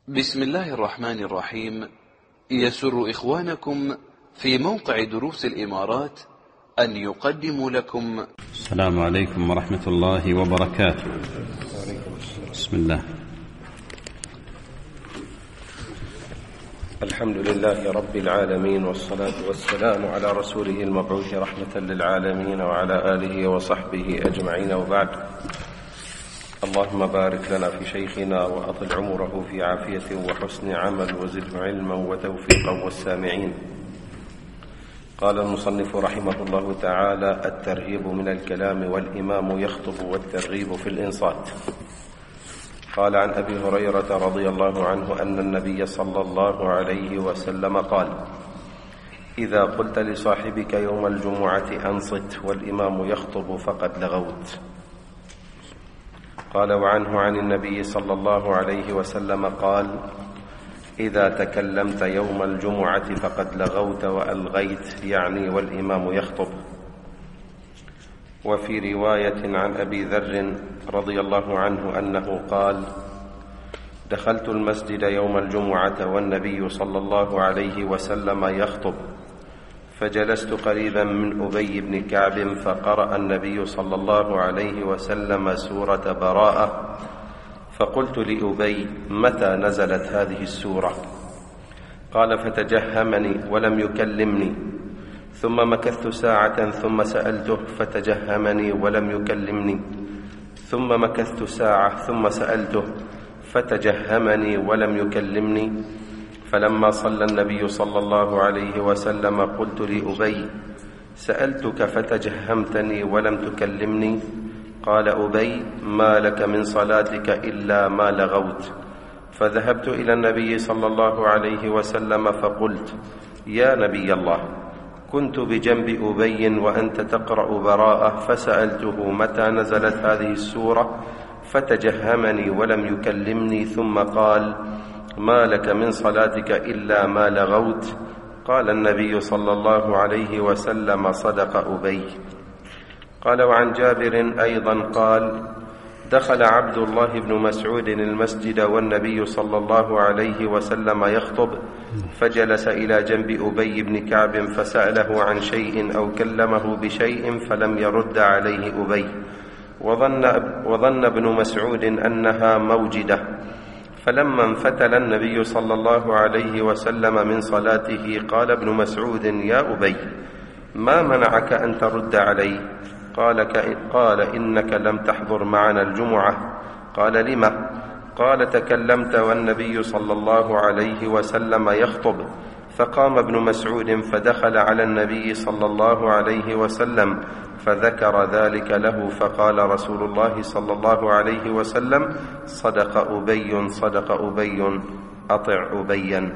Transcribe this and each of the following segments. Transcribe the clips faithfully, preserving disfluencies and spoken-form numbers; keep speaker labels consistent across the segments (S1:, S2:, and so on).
S1: بسم الله الرحمن الرحيم. يسر إخوانكم في موقع دروس الإمارات أن يقدموا لكم.
S2: السلام عليكم ورحمة الله وبركاته. بسم الله.
S3: الحمد لله رب العالمين، والصلاة والسلام على رسوله المبعوث رحمة للعالمين وعلى آله وصحبه أجمعين، وبعد. اللهم بارك لنا في شيخنا وأطل عمره في عافية وحسن عمل، وزده علما وتوفيقا والسامعين. قال المصنف رحمه الله تعالى: الترهيب من الكلام والإمام يخطب، والترغيب في الإنصات. قال عن أبي هريرة رضي الله عنه أن النبي صلى الله عليه وسلم قال: إذا قلت لصاحبك يوم الجمعة أنصت والإمام يخطب فقد لغوت. قال وعنه عن النبي صلى الله عليه وسلم قال: إذا تكلمت يوم الجمعة فقد لغوت وألغيت، يعني والإمام يخطب. وفي رواية عن أبي ذر رضي الله عنه أنه قال: دخلت المسجد يوم الجمعة والنبي صلى الله عليه وسلم يخطب، فجلست قريبا من أبي بن كعب، فقرأ النبي صلى الله عليه وسلم سورة براءة، فقلت لأبي: متى نزلت هذه السورة؟ قال: فتجهمني ولم يكلمني، ثم مكثت ساعة ثم سألته فتجهمني ولم يكلمني، ثم مكثت ساعة ثم سألته فتجهمني ولم يكلمني. فلما صلى النبي صلى الله عليه وسلم قلت لأبي: سألتك فتجهمتني ولم تكلمني؟ قال أبي: ما لك من صلاتك إلا ما لغوت. فذهبت إلى النبي صلى الله عليه وسلم فقلت: يا نبي الله، كنت بجنب أبي وأنت تقرأ براءة، فسألته متى نزلت هذه السورة، فتجهمني ولم يكلمني، ثم قال: ما لك من صلاتك إلا ما لغوت. قال النبي صلى الله عليه وسلم: صدق أبي. قال وعن جابر أيضا قال: دخل عبد الله بن مسعود المسجد والنبي صلى الله عليه وسلم يخطب، فجلس إلى جنب أبي بن كعب فسأله عن شيء أو كلمه بشيء فلم يرد عليه أبي، وظن, وظن ابن مسعود أنها موجدة. فلما انفتل النبي صلى الله عليه وسلم من صلاته قال ابن مسعود: يا أبي، ما منعك أن ترد علي؟ قال, قال إنك لم تحضر معنا الجمعة. قال: لما؟ قال: تكلمت والنبي صلى الله عليه وسلم يخطب. فقام ابن مسعود فدخل على النبي صلى الله عليه وسلم فذكر ذلك له، فقال رسول الله صلى الله عليه وسلم: صدق أبي، صدق أبي، أطع أبيا.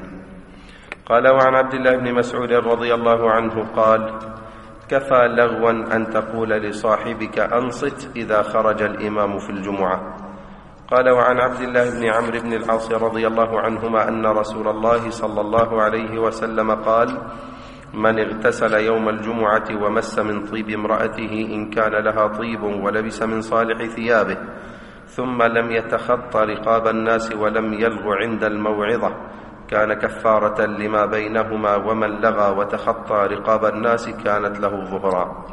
S3: قال وعن عبد الله بن مسعود رضي الله عنه قال: كفى لغوا أن تقول لصاحبك أنصت إذا خرج الإمام في الجمعة. قال وعن عبد الله بن عمرو بن العاص رضي الله عنهما أن رسول الله صلى الله عليه وسلم قال: من اغتسل يوم الجمعة ومس من طيب امرأته إن كان لها طيب ولبس من صالح ثيابه، ثم لم يتخط رقاب الناس ولم يلغ عند الموعظة، كان كفارة لما بينهما، ومن لغى وتخطى رقاب الناس كانت له ظهرا.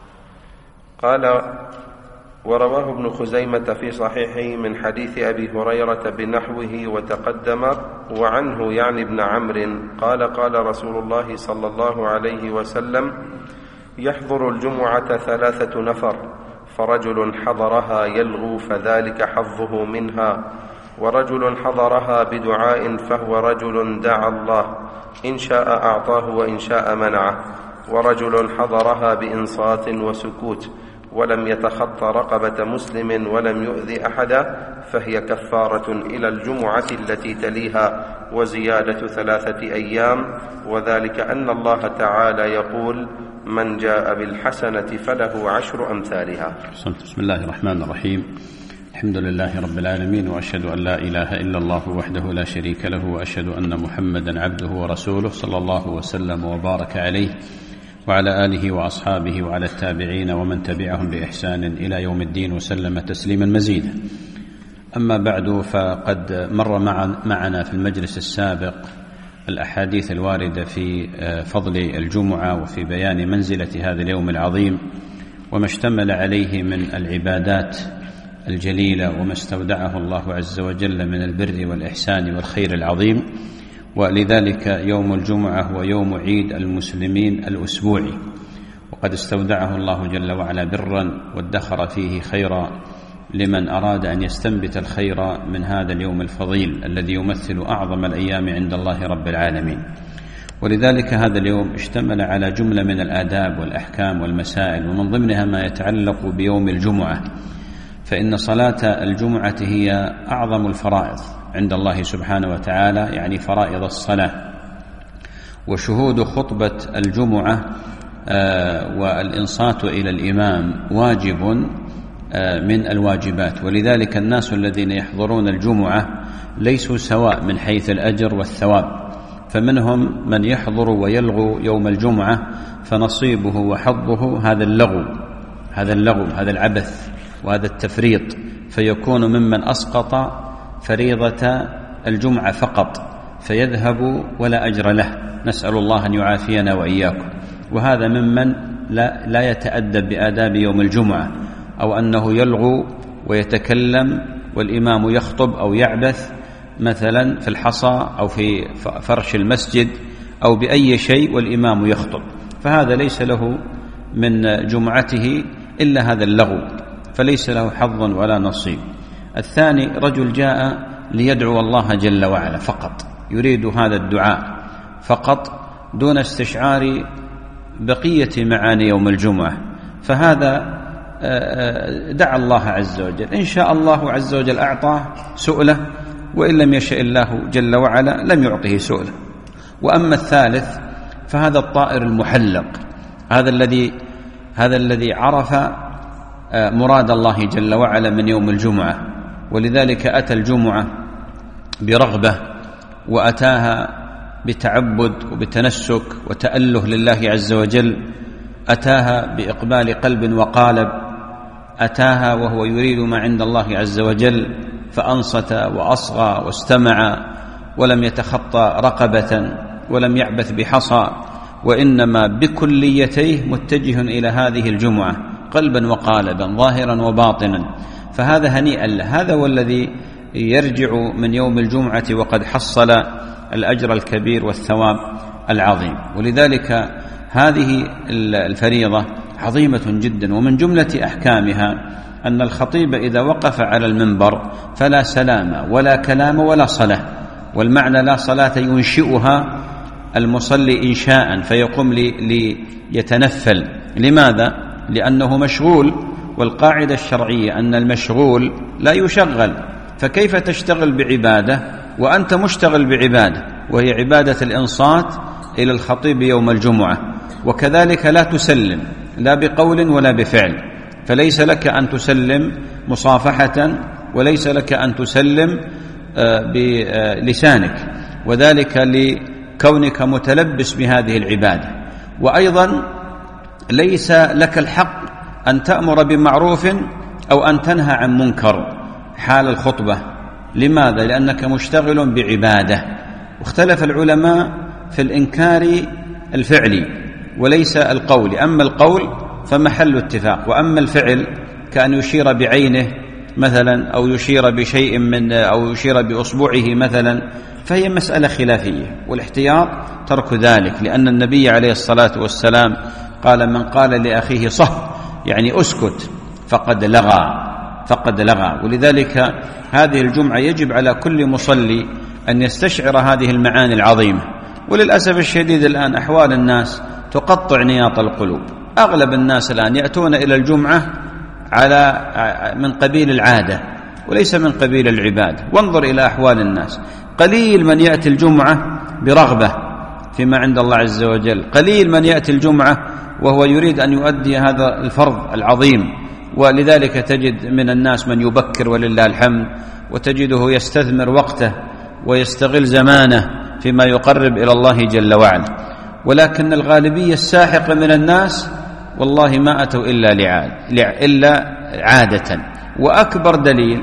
S3: قال ورواه ابن خزيمة في صحيحه من حديث أبي هريرة بنحوه وتقدم. وعنه يعني ابن عمرو قال: قال رسول الله صلى الله عليه وسلم: يحضر الجمعة ثلاثة نفر، فرجل حضرها يلغو فذلك حظه منها، ورجل حضرها بدعاء فهو رجل دعا الله، إن شاء أعطاه وإن شاء منعه، ورجل حضرها بإنصات وسكوت ولم يتخط رقبة مسلم ولم يؤذي أحدا، فهي كفارة إلى الجمعة التي تليها، وزيادة ثلاثة أيام، وذلك أن الله تعالى يقول: من جاء بالحسنة فله عشر أمثالها.
S2: بسم الله الرحمن الرحيم. الحمد لله رب العالمين، وأشهد أن لا إله إلا الله وحده لا شريك له، وأشهد أن محمدا عبده ورسوله صلى الله وسلم وبارك عليه وعلى آله وأصحابه وعلى التابعين ومن تبعهم بإحسان إلى يوم الدين، وسلم تسليما مزيدا. أما بعد، فقد مر معنا في المجلس السابق الأحاديث الواردة في فضل الجمعة وفي بيان منزلة هذا اليوم العظيم وما اشتمل عليه من العبادات الجليلة وما استودعه الله عز وجل من البر والإحسان والخير العظيم. ولذلك يوم الجمعة هو يوم عيد المسلمين الأسبوعي، وقد استودعه الله جل وعلا برا وادخر فيه خيرا لمن أراد أن يستنبت الخير من هذا اليوم الفضيل الذي يمثل أعظم الأيام عند الله رب العالمين. ولذلك هذا اليوم اشتمل على جملة من الآداب والأحكام والمسائل، ومن ضمنها ما يتعلق بيوم الجمعة، فإن صلاة الجمعة هي أعظم الفرائض عند الله سبحانه وتعالى، يعني فرائض الصلاة. وشهود خطبة الجمعة والإنصات إلى الإمام واجب من الواجبات، ولذلك الناس الذين يحضرون الجمعة ليسوا سواء من حيث الأجر والثواب، فمنهم من يحضر ويلغو يوم الجمعة فنصيبه وحظه هذا اللغو هذا اللغو هذا العبث وهذا التفريط، فيكون ممن أسقط فريضة الجمعة فقط فيذهب ولا أجر له، نسأل الله أن يعافينا وإياكم. وهذا ممن لا, لا يتأدب بآداب يوم الجمعة، أو أنه يلغو ويتكلم والإمام يخطب أو يعبث مثلا في الحصى أو في فرش المسجد أو بأي شيء والإمام يخطب، فهذا ليس له من جمعته إلا هذا اللغو، فليس له حظ ولا نصيب. الثاني رجل جاء ليدعو الله جل وعلا فقط، يريد هذا الدعاء فقط دون استشعار بقية معاني يوم الجمعة، فهذا دعا الله عز وجل، إن شاء الله عز وجل أعطاه سؤله، وإن لم يشاء الله جل وعلا لم يعطه سؤله. وأما الثالث فهذا الطائر المحلق، هذا الذي هذا الذي عرف مراد الله جل وعلا من يوم الجمعة، ولذلك أتى الجمعة برغبة وأتاها بتعبد وبتنسك وتأله لله عز وجل، أتاها بإقبال قلب وقالب، أتاها وهو يريد ما عند الله عز وجل، فأنصت وأصغى واستمع ولم يتخطى رقبة ولم يعبث بحصى، وإنما بكليتيه متجه إلى هذه الجمعة قلبا وقالبا ظاهرا وباطنا، فهذا هنيئا له. هذا هو الذي يرجع من يوم الجمعة وقد حصل الأجر الكبير والثواب العظيم. ولذلك هذه الفريضة عظيمة جدا، ومن جملة أحكامها أن الخطيب إذا وقف على المنبر فلا سلام ولا كلام ولا صلاة، والمعنى لا صلاة ينشئها المصلي إنشاء فيقوم ليتنفل. لماذا؟ لأنه مشغول، والقاعدة الشرعية أن المشغول لا يشغل، فكيف تشتغل بعبادة وأنت مشتغل بعبادة وهي عبادة الإنصات إلى الخطيب يوم الجمعة؟ وكذلك لا تسلم لا بقول ولا بفعل، فليس لك أن تسلم مصافحة وليس لك أن تسلم بلسانك، وذلك لكونك متلبس بهذه العبادة. وأيضا ليس لك الحق أن تأمر بمعروف أو أن تنهى عن منكر حال الخطبة. لماذا؟ لأنك مشتغل بعبادة. واختلف العلماء في الإنكار الفعلي وليس القول، أما القول فمحل اتفاق، وأما الفعل كأن يشير بعينه مثلا أو يشير بشيء من أو يشير بأصبعه مثلا فهي مسألة خلافية، والاحتياط ترك ذلك، لأن النبي عليه الصلاة والسلام قال: من قال لأخيه صه يعني أسكت فقد لغى فقد لغى. ولذلك هذه الجمعة يجب على كل مصلي أن يستشعر هذه المعاني العظيمة. وللأسف الشديد الآن أحوال الناس تقطع نياط القلوب، أغلب الناس الآن يأتون إلى الجمعة على من قبيل العادة وليس من قبيل العبادة. وانظر إلى أحوال الناس، قليل من يأتي الجمعة برغبة فيما عند الله عز وجل، قليل من يأتي الجمعة وهو يريد أن يؤدي هذا الفرض العظيم. ولذلك تجد من الناس من يبكر ولله الحمد، وتجده يستثمر وقته ويستغل زمانه فيما يقرب إلى الله جل وعلا. ولكن الغالبية الساحقة من الناس والله ما أتوا إلا لعاد إلا عادة. وأكبر دليل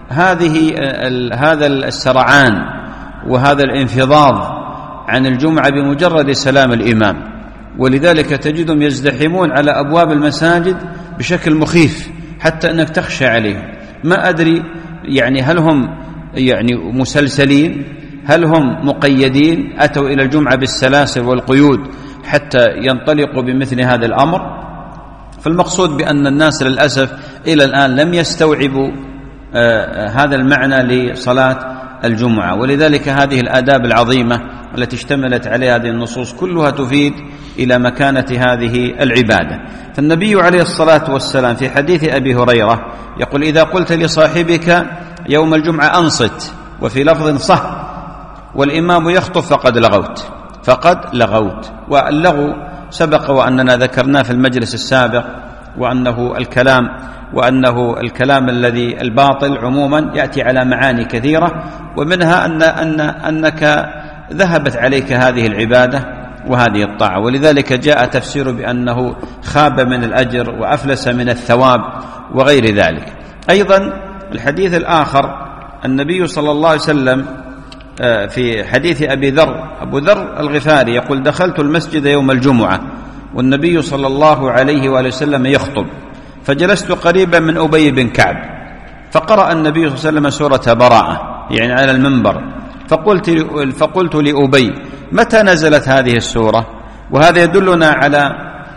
S2: هذه هذا السرعان وهذا الانفضاض عن الجمعة بمجرد سلام الإمام، ولذلك تجدهم يزدحمون على أبواب المساجد بشكل مخيف حتى أنك تخشى عليهم. ما أدري يعني هل هم يعني مسلسلين، هل هم مقيدين، أتوا إلى الجمعة بالسلاسل والقيود حتى ينطلقوا بمثل هذا الأمر. فالمقصود بأن الناس للأسف إلى الآن لم يستوعبوا آه هذا المعنى لصلاة الجمعة، ولذلك هذه الآداب العظيمة التي اشتملت عليها هذه النصوص كلها تفيد إلى مكانة هذه العبادة. فالنبي عليه الصلاة والسلام في حديث أبي هريرة يقول: إذا قلت لصاحبك يوم الجمعة أنصت، وفي لفظ صح، والإمام يخطب فقد لغوت فقد لغوت. واللغو سبق وأننا ذكرناه في المجلس السابق، وأنه الكلام وأنه الكلام الذي الباطل عموما يأتي على معاني كثيرة، ومنها أن أن أنك ذهبت عليك هذه العبادة وهذه الطاعة، ولذلك جاء تفسير بأنه خاب من الأجر وأفلس من الثواب وغير ذلك. أيضا الحديث الآخر النبي صلى الله عليه وسلم في حديث أبي ذر أبو ذر الغفاري يقول: دخلت المسجد يوم الجمعة والنبي صلى الله عليه وآله وسلم يخطب، فجلست قريبا من أبي بن كعب، فقرأ النبي صلى الله عليه وسلم سورة براءة يعني على المنبر، فقلت, فقلت لأبي: متى نزلت هذه السورة؟ وهذا يدلنا على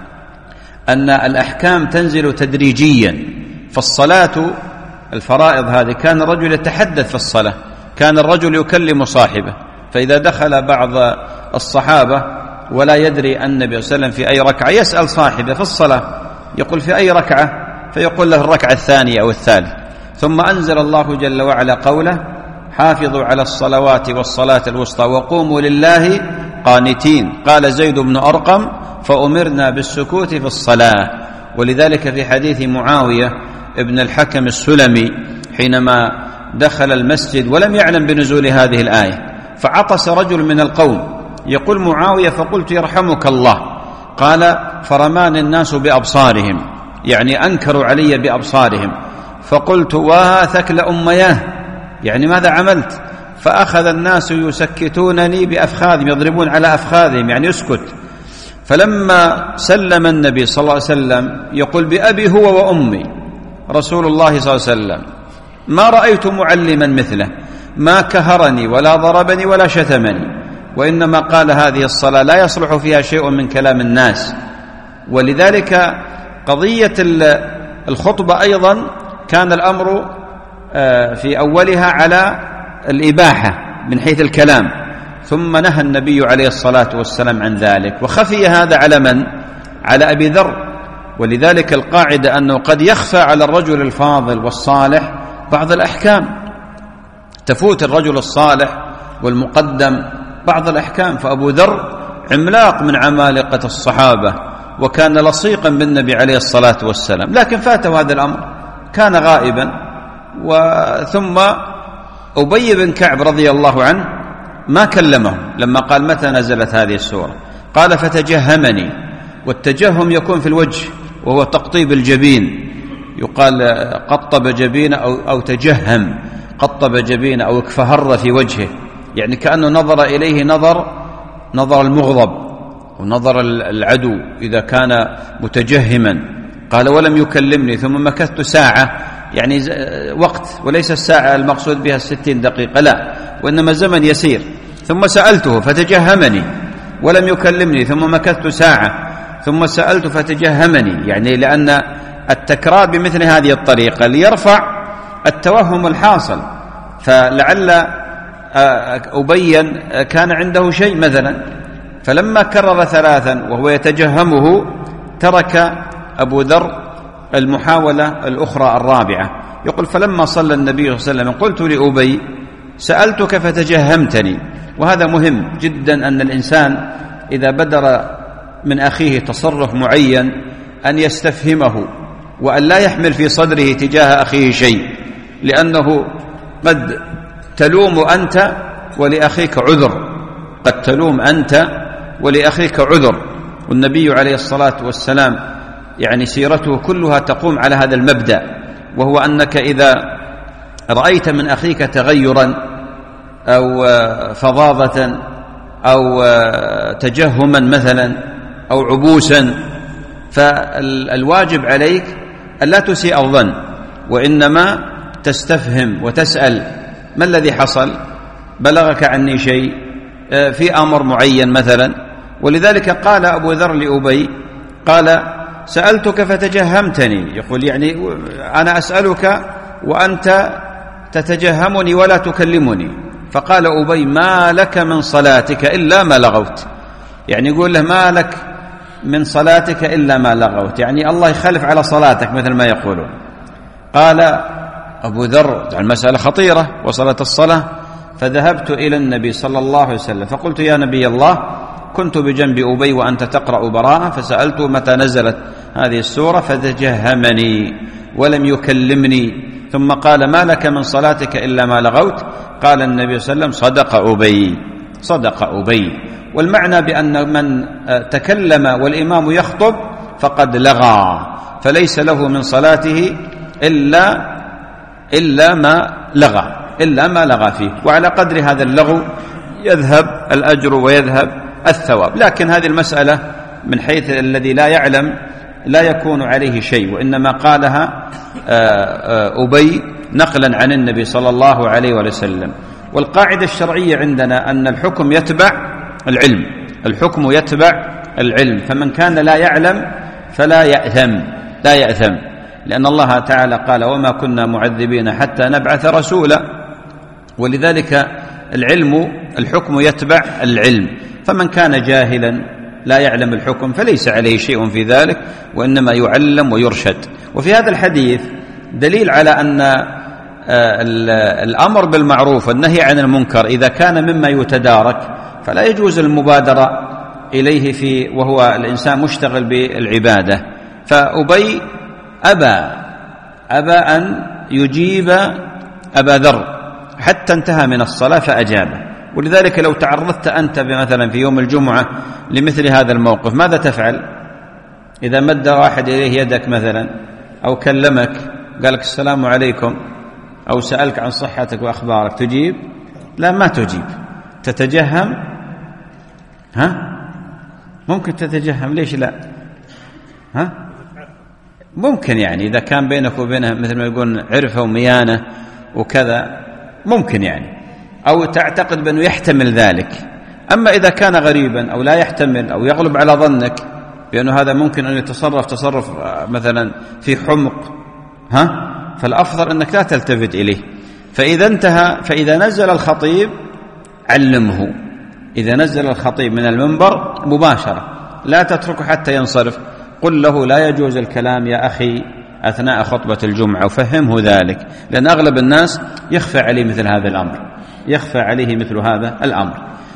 S2: أن الأحكام تنزل تدريجيا. فالصلاة الفرائض هذه كان الرجل يتحدث في الصلاة، كان الرجل يكلم صاحبه، فإذا دخل بعض الصحابة ولا يدري النبي صلى الله عليه وسلم في أي ركعة يسأل صاحبه في الصلاة، يقول: في أي ركعة؟ فيقول له: الركعة الثانية أو الثالث. ثم أنزل الله جل وعلا قوله: حافظوا على الصلوات والصلاة الوسطى وقوموا لله قانتين. قال زيد بن أرقم: فأمرنا بالسكوت في الصلاة. ولذلك في حديث معاوية ابن الحكم السلمي حينما دخل المسجد ولم يعلم بنزول هذه الآية، فعطس رجل من القوم، يقول معاوية: فقلت: يرحمك الله. قال: فرمان الناس بأبصارهم، يعني أنكروا علي بأبصارهم، فقلت: وها ثكل أمياه، يعني ماذا عملت؟ فأخذ الناس يسكتونني بأفخاذهم، يضربون على أفخاذهم يعني يسكت. فلما سلم النبي صلى الله عليه وسلم يقول: بأبي هو وأمي رسول الله صلى الله عليه وسلم ما رأيت معلما مثله، ما كهرني ولا ضربني ولا شتمني، وإنما قال: هذه الصلاة لا يصلح فيها شيء من كلام الناس. ولذلك قضية الخطبة أيضا كان الأمر في أولها على الإباحة من حيث الكلام، ثم نهى النبي عليه الصلاة والسلام عن ذلك، وخفي هذا على من؟ على أبي ذر. ولذلك القاعدة أنه قد يخفى على الرجل الفاضل والصالح بعض الأحكام، تفوت الرجل الصالح والمقدم بعض الأحكام. فأبو ذر عملاق من عمالقة الصحابة، وكان لصيقا بالنبي عليه الصلاة والسلام، لكن فاته هذا الأمر، كان غائبا. وثم أبي بن كعب رضي الله عنه ما كلمه لما قال: متى نزلت هذه السورة؟ قال: فتجهمني. والتجهم يكون في الوجه، وهو تقطيب الجبين، يقال قطب جبين أو, أو تجهم، قطب جبين أو اكفهر في وجهه، يعني كأنه نظر إليه نظر نظر المغضب ونظر العدو إذا كان متجهما. قال: ولم يكلمني، ثم مكثت ساعة، يعني وقت، وليس الساعة المقصود بها الستين دقيقة، لا، وإنما زمن يسير. ثم سألته فتجهمني ولم يكلمني، ثم مكثت ساعة، ثم سألت فتجهمني، يعني لأن التكرار بمثل هذه الطريقة ليرفع التوهم الحاصل. فلعل أبين كان عنده شيء مثلا، فلما كرر ثلاثا وهو يتجهمه ترك أبو ذر المحاولة الأخرى الرابعة. يقول: فلما صلى النبي صلى الله عليه وسلم قلت لأبي: سألتك فتجهمتني. وهذا مهم جدا، أن الإنسان إذا بدر من أخيه تصرف معين أن يستفهمه، وأن لا يحمل في صدره تجاه أخيه شيء، لأنه قد تلوم أنت ولأخيك عذر، قد تلوم أنت ولأخيك عذر. والنبي عليه الصلاة والسلام يعني سيرته كلها تقوم على هذا المبدأ، وهو أنك إذا رأيت من أخيك تغيرا أو فظاظة أو تجهما مثلا أو عبوسا، فالواجب عليك ألا تسيء الظن، وإنما تستفهم وتسأل: ما الذي حصل؟ بلغك عني شيء في أمر معين مثلا؟ ولذلك قال أبو ذر لأبي، قال: سألتك فتجهمتني، يقول يعني أنا أسألك وأنت تتجهمني ولا تكلمني. فقال أبي: ما لك من صلاتك إلا ما لغوت، يعني يقول له: ما لك من صلاتك إلا ما لغوت، يعني الله يخلف على صلاتك مثل ما يقولون. قال أبو ذر: المسألة خطيرة وصلت الصلاة. فذهبت إلى النبي صلى الله عليه وسلم فقلت: يا نبي الله، كنت بجنب أبي وأنت تقرأ براءة، فسألته متى نزلت هذه السورة، فتجهمني ولم يكلمني، ثم قال: ما لك من صلاتك إلا ما لغوت. قال النبي صلى الله عليه وسلم: صدق أبي، صدق أبي. والمعنى بأن من تكلم والإمام يخطب فقد لغى، فليس له من صلاته إلا إلا ما لغى إلا ما لغى فيه، وعلى قدر هذا اللغو يذهب الأجر ويذهب الثواب. لكن هذه المسألة من حيث الذي لا يعلم لا يكون عليه شيء، وإنما قالها أبي نقلا عن النبي صلى الله عليه وسلم. والقاعدة الشرعية عندنا أن الحكم يتبع العلم، الحكم يتبع العلم، فمن كان لا يعلم فلا يأثم، لا يأثم، لأن الله تعالى قال: وما كنا معذبين حتى نبعث رسولا. ولذلك العلم الحكم يتبع العلم، فمن كان جاهلا لا يعلم الحكم فليس عليه شيء في ذلك، وإنما يعلم ويرشد. وفي هذا الحديث دليل على أن الأمر بالمعروف والنهي عن المنكر إذا كان مما يتدارك فلا يجوز المبادرة إليه في وهو الإنسان مشتغل بالعبادة. فأبي أبى أبى أن يجيب أبا ذر حتى انتهى من الصلاة فأجابه. ولذلك لو تعرضت أنت مثلا في يوم الجمعة لمثل هذا الموقف ماذا تفعل؟ إذا مد واحد إليه يدك مثلا أو كلمك قال لك السلام عليكم أو سألك عن صحتك وأخبارك، تجيب؟ لا، ما تجيب، تتجهم. ها؟ ممكن تتجهم، ليش لا؟ ها؟ ممكن، يعني إذا كان بينك وبينه مثل ما يقول عرفة وميانة وكذا ممكن يعني، أو تعتقد بأنه يحتمل ذلك. أما إذا كان غريبا أو لا يحتمل أو يغلب على ظنك بأنه هذا ممكن أن يتصرف تصرف مثلا في حمق، ها؟ فالأفضل أنك لا تلتفت إليه. فإذا انتهى فإذا نزل الخطيب علمه، إذا نزل الخطيب من المنبر مباشرة لا تتركه حتى ينصرف، قل له لا يجوز الكلام يا أخي أثناء خطبة الجمعة وفهمه ذلك، لأن أغلب الناس يخفى عليه مثل هذا الأمر، يخفى عليه مثل هذا الأمر.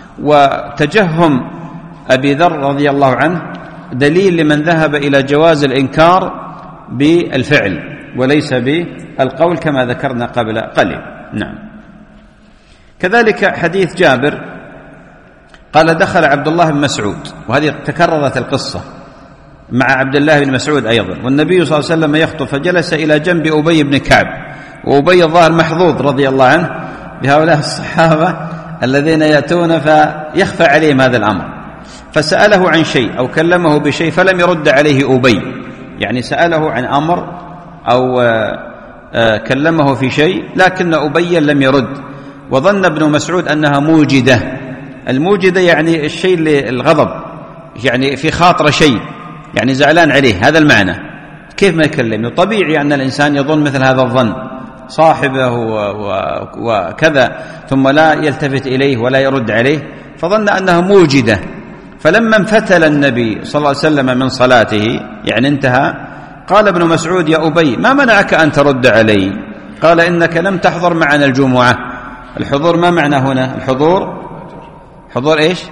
S2: وتجهم أبي ذر رضي الله عنه دليل لمن ذهب إلى جواز الإنكار بالفعل وليس بالقول كما ذكرنا قبل قليل. نعم. كذلك حديث جابر قال: دخل عبد الله بن مسعود، وهذه تكررت القصة مع عبد الله بن مسعود أيضا، والنبي صلى الله عليه وسلم يخطب، فجلس إلى جنب أبي بن كعب، وأبي الظاهر محظوظ رضي الله عنه بهؤلاء الصحابة الذين يأتون فيخفى عليهم هذا الأمر، فسأله عن شيء أو كلمه بشيء فلم يرد عليه أبي، يعني سأله عن أمر أو كلمه في شيء لكن أبي لم يرد، وظن ابن مسعود أنها موجدة. الموجدة يعني الشيء الغضب، يعني في خاطر شيء، يعني زعلان عليه، هذا المعنى. كيف ما يكلم؟ طبيعي أن الإنسان يظن مثل هذا الظن صاحبه وكذا ثم لا يلتفت إليه ولا يرد عليه، فظن أنها موجدة. فلما انفتل النبي صلى الله عليه وسلم من صلاته، يعني انتهى، قال ابن مسعود: يا أبي ما منعك أن ترد علي؟ قال: إنك لم تحضر معنا الجمعة. الحضور ما معنى هنا؟ الحضور حضور إيش؟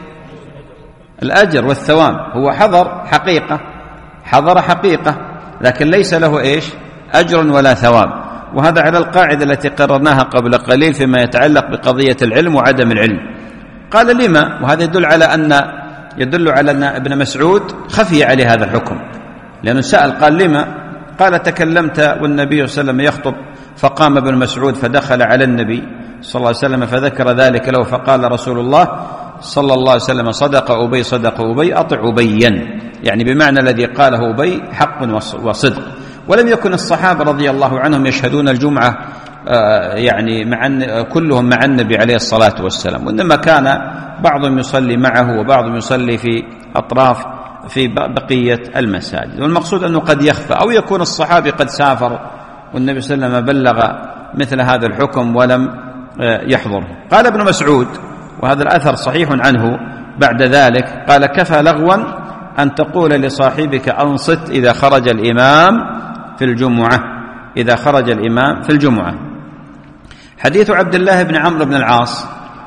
S2: الأجر والثواب. هو حضر حقيقة، حضر حقيقة، لكن ليس له إيش؟ أجر ولا ثواب. وهذا على القاعدة التي قررناها قبل قليل فيما يتعلق بقضية العلم وعدم العلم. قال: لما؟ وهذا يدل على أن يدل على أن ابن مسعود خفي عليه هذا الحكم، لأنه سأل قال: لما؟ قال: تكلمت والنبي صلى الله عليه وسلم يخطب فقام ابن مسعود فدخل على النبي صلى الله عليه وسلم فذكر ذلك له، فقال رسول الله صلى الله عليه وسلم: صدق أبي صدق أبي أطع أبيا، يعني بمعنى الذي قاله أبي حق وصدق. ولم يكن الصحابة رضي الله عنهم يشهدون الجمعة يعني مع كلهم مع النبي عليه الصلاة والسلام، وإنما كان بعضهم يصلي معه وبعضهم يصلي في أطراف في بقية المساجد. والمقصود أنه قد يخفى، أو يكون الصحابي قد سافر والنبي صلى الله عليه وسلم بلغ مثل هذا الحكم ولم يحضر. قال ابن مسعود، وهذا الأثر صحيح عنه بعد ذلك، قال: كفى لغوا أن تقول لصاحبك أنصت إذا خرج الإمام في الجمعة إذا خرج الإمام في الجمعة. حديث عبد الله بن عمرو بن العاص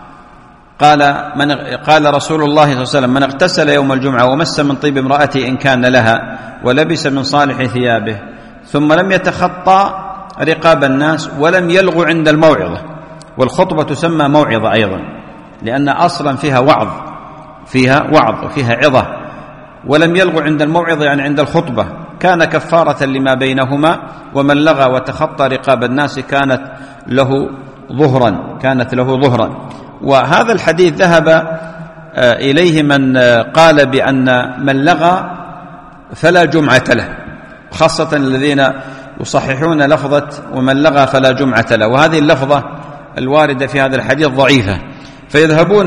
S2: قال من قال رسول الله صلى الله عليه وسلم: من اغتسل يوم الجمعة ومس من طيب امرأته إن كان لها ولبس من صالح ثيابه ثم لم يتخطى رقاب الناس ولم يلغ عند الموعظة، والخطبة تسمى موعظة أيضا لأن أصلا فيها وعظ فيها وعظ وفيها عظة، ولم يلغ عند الموعظة يعني عند الخطبة، كان كفارة لما بينهما، ومن لغى وتخطى رقاب الناس كانت له ظهرا كانت له ظهرا. وهذا الحديث ذهب إليه من قال بأن من لغى فلا جمعة له، خاصة الذين يصححون لفظة ومن لغى فلا جمعة له، وهذه اللفظة الواردة في هذا الحديث ضعيفة، فيذهبون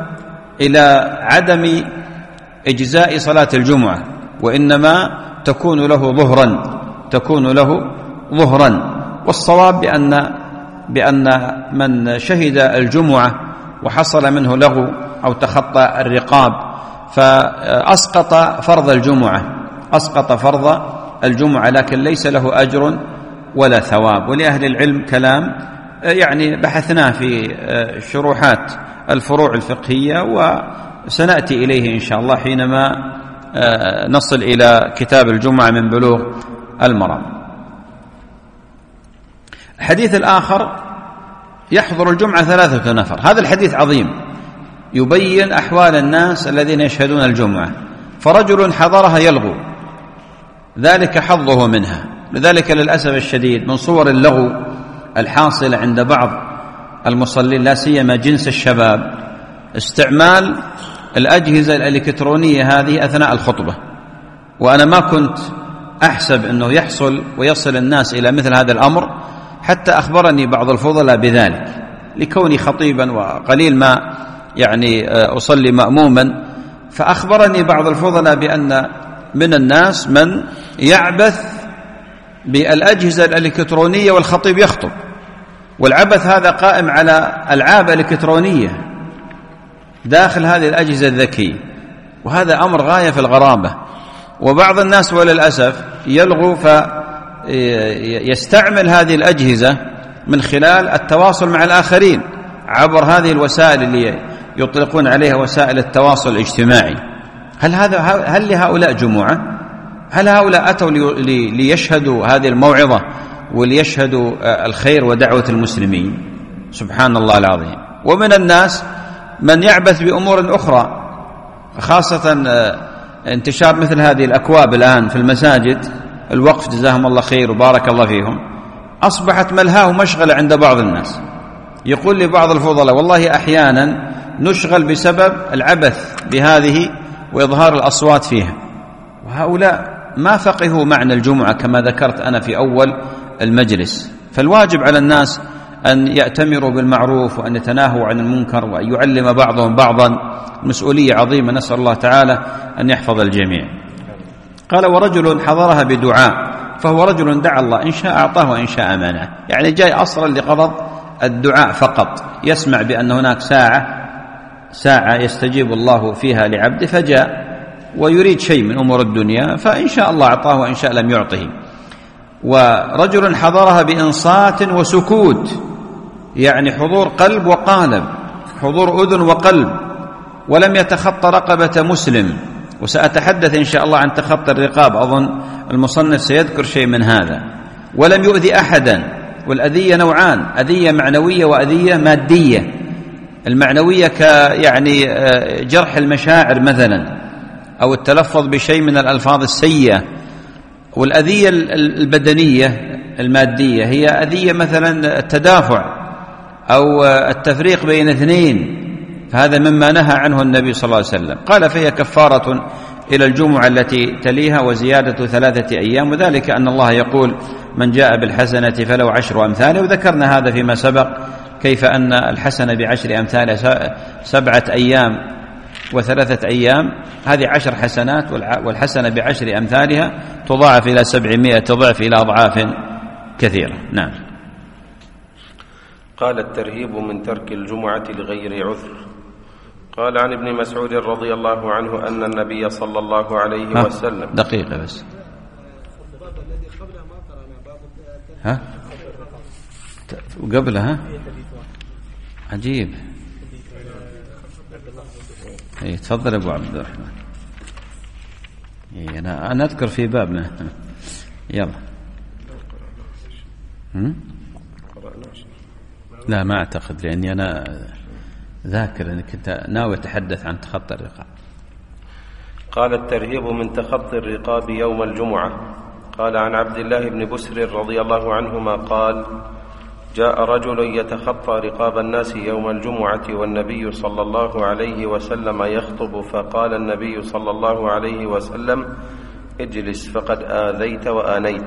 S2: إلى عدم إجزاء صلاة الجمعة، وإنما تكون له ظهرا تكون له ظهرا والصواب بأن بأن من شهد الجمعة وحصل منه لغو أو تخطى الرقاب فأسقط فرض الجمعة أسقط فرض الجمعة لكن ليس له أجر ولا ثواب. ولأهل العلم كلام يعني بحثناه في شروحات الفروع الفقهية، وسنأتي إليه إن شاء الله حينما نصل إلى كتاب الجمعة من بلوغ المرام. الحديث الآخر: يحضر الجمعة ثلاثة نفر. هذا الحديث عظيم يبين أحوال الناس الذين يشهدون الجمعة. فرجل حضرها يلغو، ذلك حظه منها. لذلك للأسف الشديد من صور اللغو الحاصلة عند بعض المصلين لا سيما جنس الشباب استعمال الأجهزة الإلكترونية هذه أثناء الخطبة. وأنا ما كنت أحسب أنه يحصل ويصل الناس إلى مثل هذا الأمر، حتى أخبرني بعض الفضلاء بذلك لكوني خطيبا وقليل ما يعني أصلي مأموما، فأخبرني بعض الفضلاء بأن من الناس من يعبث بالأجهزة الإلكترونية والخطيب يخطب، والعبث هذا قائم على ألعاب إلكترونية داخل هذه الأجهزة الذكية، وهذا أمر غاية في الغرابة. وبعض الناس وللأسف يلغو فيستعمل هذه الأجهزة من خلال التواصل مع الآخرين عبر هذه الوسائل اللي يطلقون عليها وسائل التواصل الاجتماعي. هل هذا هل لهؤلاء جمعة؟ هل هؤلاء أتوا ليشهدوا هذه الموعظة وليشهدوا الخير ودعوة المسلمين؟ سبحان الله العظيم. ومن الناس من يعبث بأمور أخرى، خاصة انتشار مثل هذه الأكواب الآن في المساجد، الوقف جزاهم الله خير وبارك الله فيهم، أصبحت ملهاه ومشغلة عند بعض الناس. يقول لي بعض الفضلاء: والله أحيانا نشغل بسبب العبث بهذه وإظهار الأصوات فيها. وهؤلاء ما فقهوا معنى الجمعة كما ذكرت أنا في أول المجلس. فالواجب على الناس أن يأتمروا بالمعروف وأن يتناهوا عن المنكر وأن يعلم بعضهم بعضا، مسؤولية عظيمة نسأل الله تعالى أن يحفظ الجميع. قال: ورجل حضرها بدعاء، فهو رجل دعا الله إن شاء أعطاه وإن شاء منعه، يعني جاي أصلا لغرض الدعاء فقط، يسمع بأن هناك ساعة ساعة يستجيب الله فيها لعبده فجاء ويريد شيء من أمور الدنيا، فإن شاء الله أعطاه وإن شاء لم يعطه. ورجل حضرها بإنصات وسكوت، يعني حضور قلب وقالب، حضور أذن وقلب، ولم يتخطى رقبة مسلم. وسأتحدث إن شاء الله عن تخطي الرقاب، أظن المصنف سيذكر شيء من هذا. ولم يؤذي أحدا. والأذية نوعان: أذية معنوية وأذية مادية. المعنوية ك يعني جرح المشاعر مثلا، أو التلفظ بشيء من الألفاظ السيئة. والأذية البدنية المادية، هي أذية مثلا التدافع أو التفريق بين اثنين، فهذا مما نهى عنه النبي صلى الله عليه وسلم. قال فهي كفارة إلى الجمعة التي تليها وزيادة ثلاثة أيام، وذلك أن الله يقول من جاء بالحسنة فله عشر أمثالها، وذكرنا هذا فيما سبق كيف أن الحسنة بعشر أمثالها سبعة أيام وثلاثة أيام، هذه عشر حسنات، والحسنة بعشر أمثالها تضاعف إلى سبعمائة ضعف إلى أضعاف كثيرة. نعم.
S3: قال الترهيب من ترك الجمعة لغير عذر. قال عن ابن مسعود رضي الله عنه أن النبي صلى الله عليه وسلم
S2: دقيقة بس ها وقبلها عجيب. اي تفضل ابو عبد الرحمن. اي انا انا اذكر في بابنا. يلا. هم؟ لا ما اعتقد، لاني انا ذاكر انك كنت ناوي اتحدث عن تخطي الرقاب.
S3: قال الترهيب من تخطي الرقاب يوم الجمعة. قال عن عبد الله بن بسر رضي الله عنهما قال جاء رجل يتخطى رقاب الناس يوم الجمعة والنبي صلى الله عليه وسلم يخطب، فقال النبي صلى الله عليه وسلم اجلس فقد آذيت وآنيت.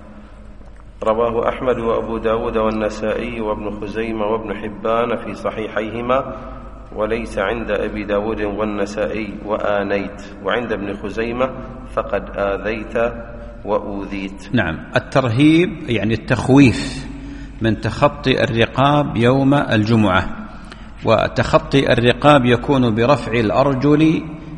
S3: رواه أحمد وأبو داود والنسائي وابن خزيمة وابن حبان في صحيحيهما، وليس عند أبي داود والنسائي وآنيت، وعند ابن خزيمة فقد آذيت وأوذيت.
S2: نعم. الترهيب يعني التخويف من تخطي الرقاب يوم الجمعة، وتخطي الرقاب يكون برفع الأرجل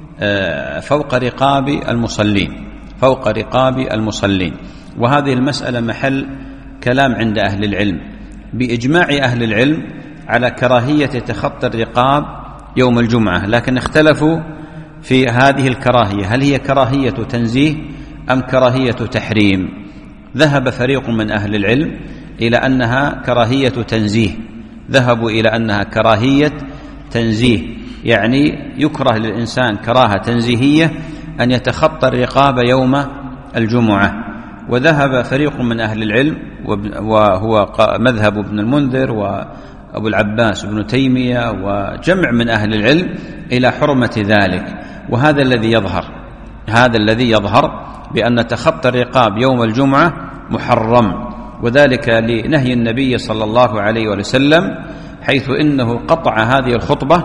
S2: فوق رقاب المصلين فوق رقاب المصلين وهذه المسألة محل كلام عند أهل العلم بإجماع أهل العلم على كراهية تخطي الرقاب يوم الجمعة، لكن اختلفوا في هذه الكراهية، هل هي كراهية تنزيه أم كراهية تحريم؟ ذهب فريق من أهل العلم إلى أنها كراهية تنزيه، ذهبوا إلى أنها كراهية تنزيه، يعني يكره للإنسان كراهة تنزيهية أن يتخطى الرقاب يوم الجمعة. وذهب فريق من أهل العلم وهو مذهب ابن المنذر وأبو العباس ابن تيمية وجمع من أهل العلم إلى حرمة ذلك، وهذا الذي يظهر هذا الذي يظهر بأن تخطى الرقاب يوم الجمعة محرم، وذلك لنهي النبي صلى الله عليه وسلم حيث إنه قطع هذه الخطبة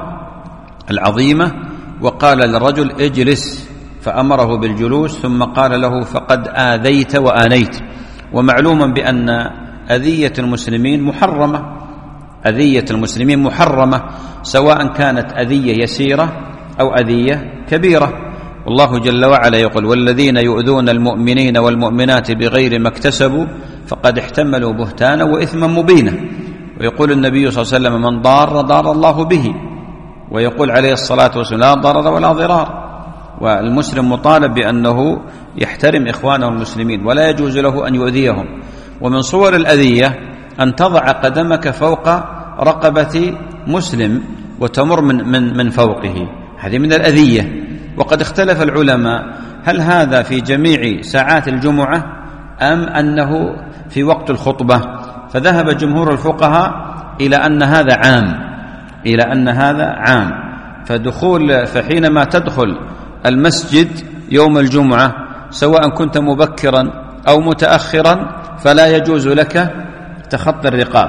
S2: العظيمة وقال للرجل اجلس، فأمره بالجلوس ثم قال له فقد آذيت وآنيت. ومعلوم بأن أذية المسلمين محرمة أذية المسلمين محرمة سواء كانت أذية يسيرة أو أذية كبيرة. والله جل وعلا يقول والذين يؤذون المؤمنين والمؤمنات بغير ما اكتسبوا فقد احتملوا بهتانا وإثما مبينا. ويقول النبي صلى الله عليه وسلم من ضار ضار الله به، ويقول عليه الصلاة والسلام لا ضرر ولا ضرار. والمسلم مطالب بأنه يحترم إخوانه المسلمين ولا يجوز له أن يؤذيهم. ومن صور الأذية أن تضع قدمك فوق رقبة مسلم وتمر من, من, من فوقه، هذه من الأذية. وقد اختلف العلماء هل هذا في جميع ساعات الجمعة أم أنه في وقت الخطبة، فذهب جمهور الفقهاء إلى أن هذا عام إلى أن هذا عام فدخول فحينما تدخل المسجد يوم الجمعة سواء كنت مبكرا أو متأخرا فلا يجوز لك تخطي الرقاب.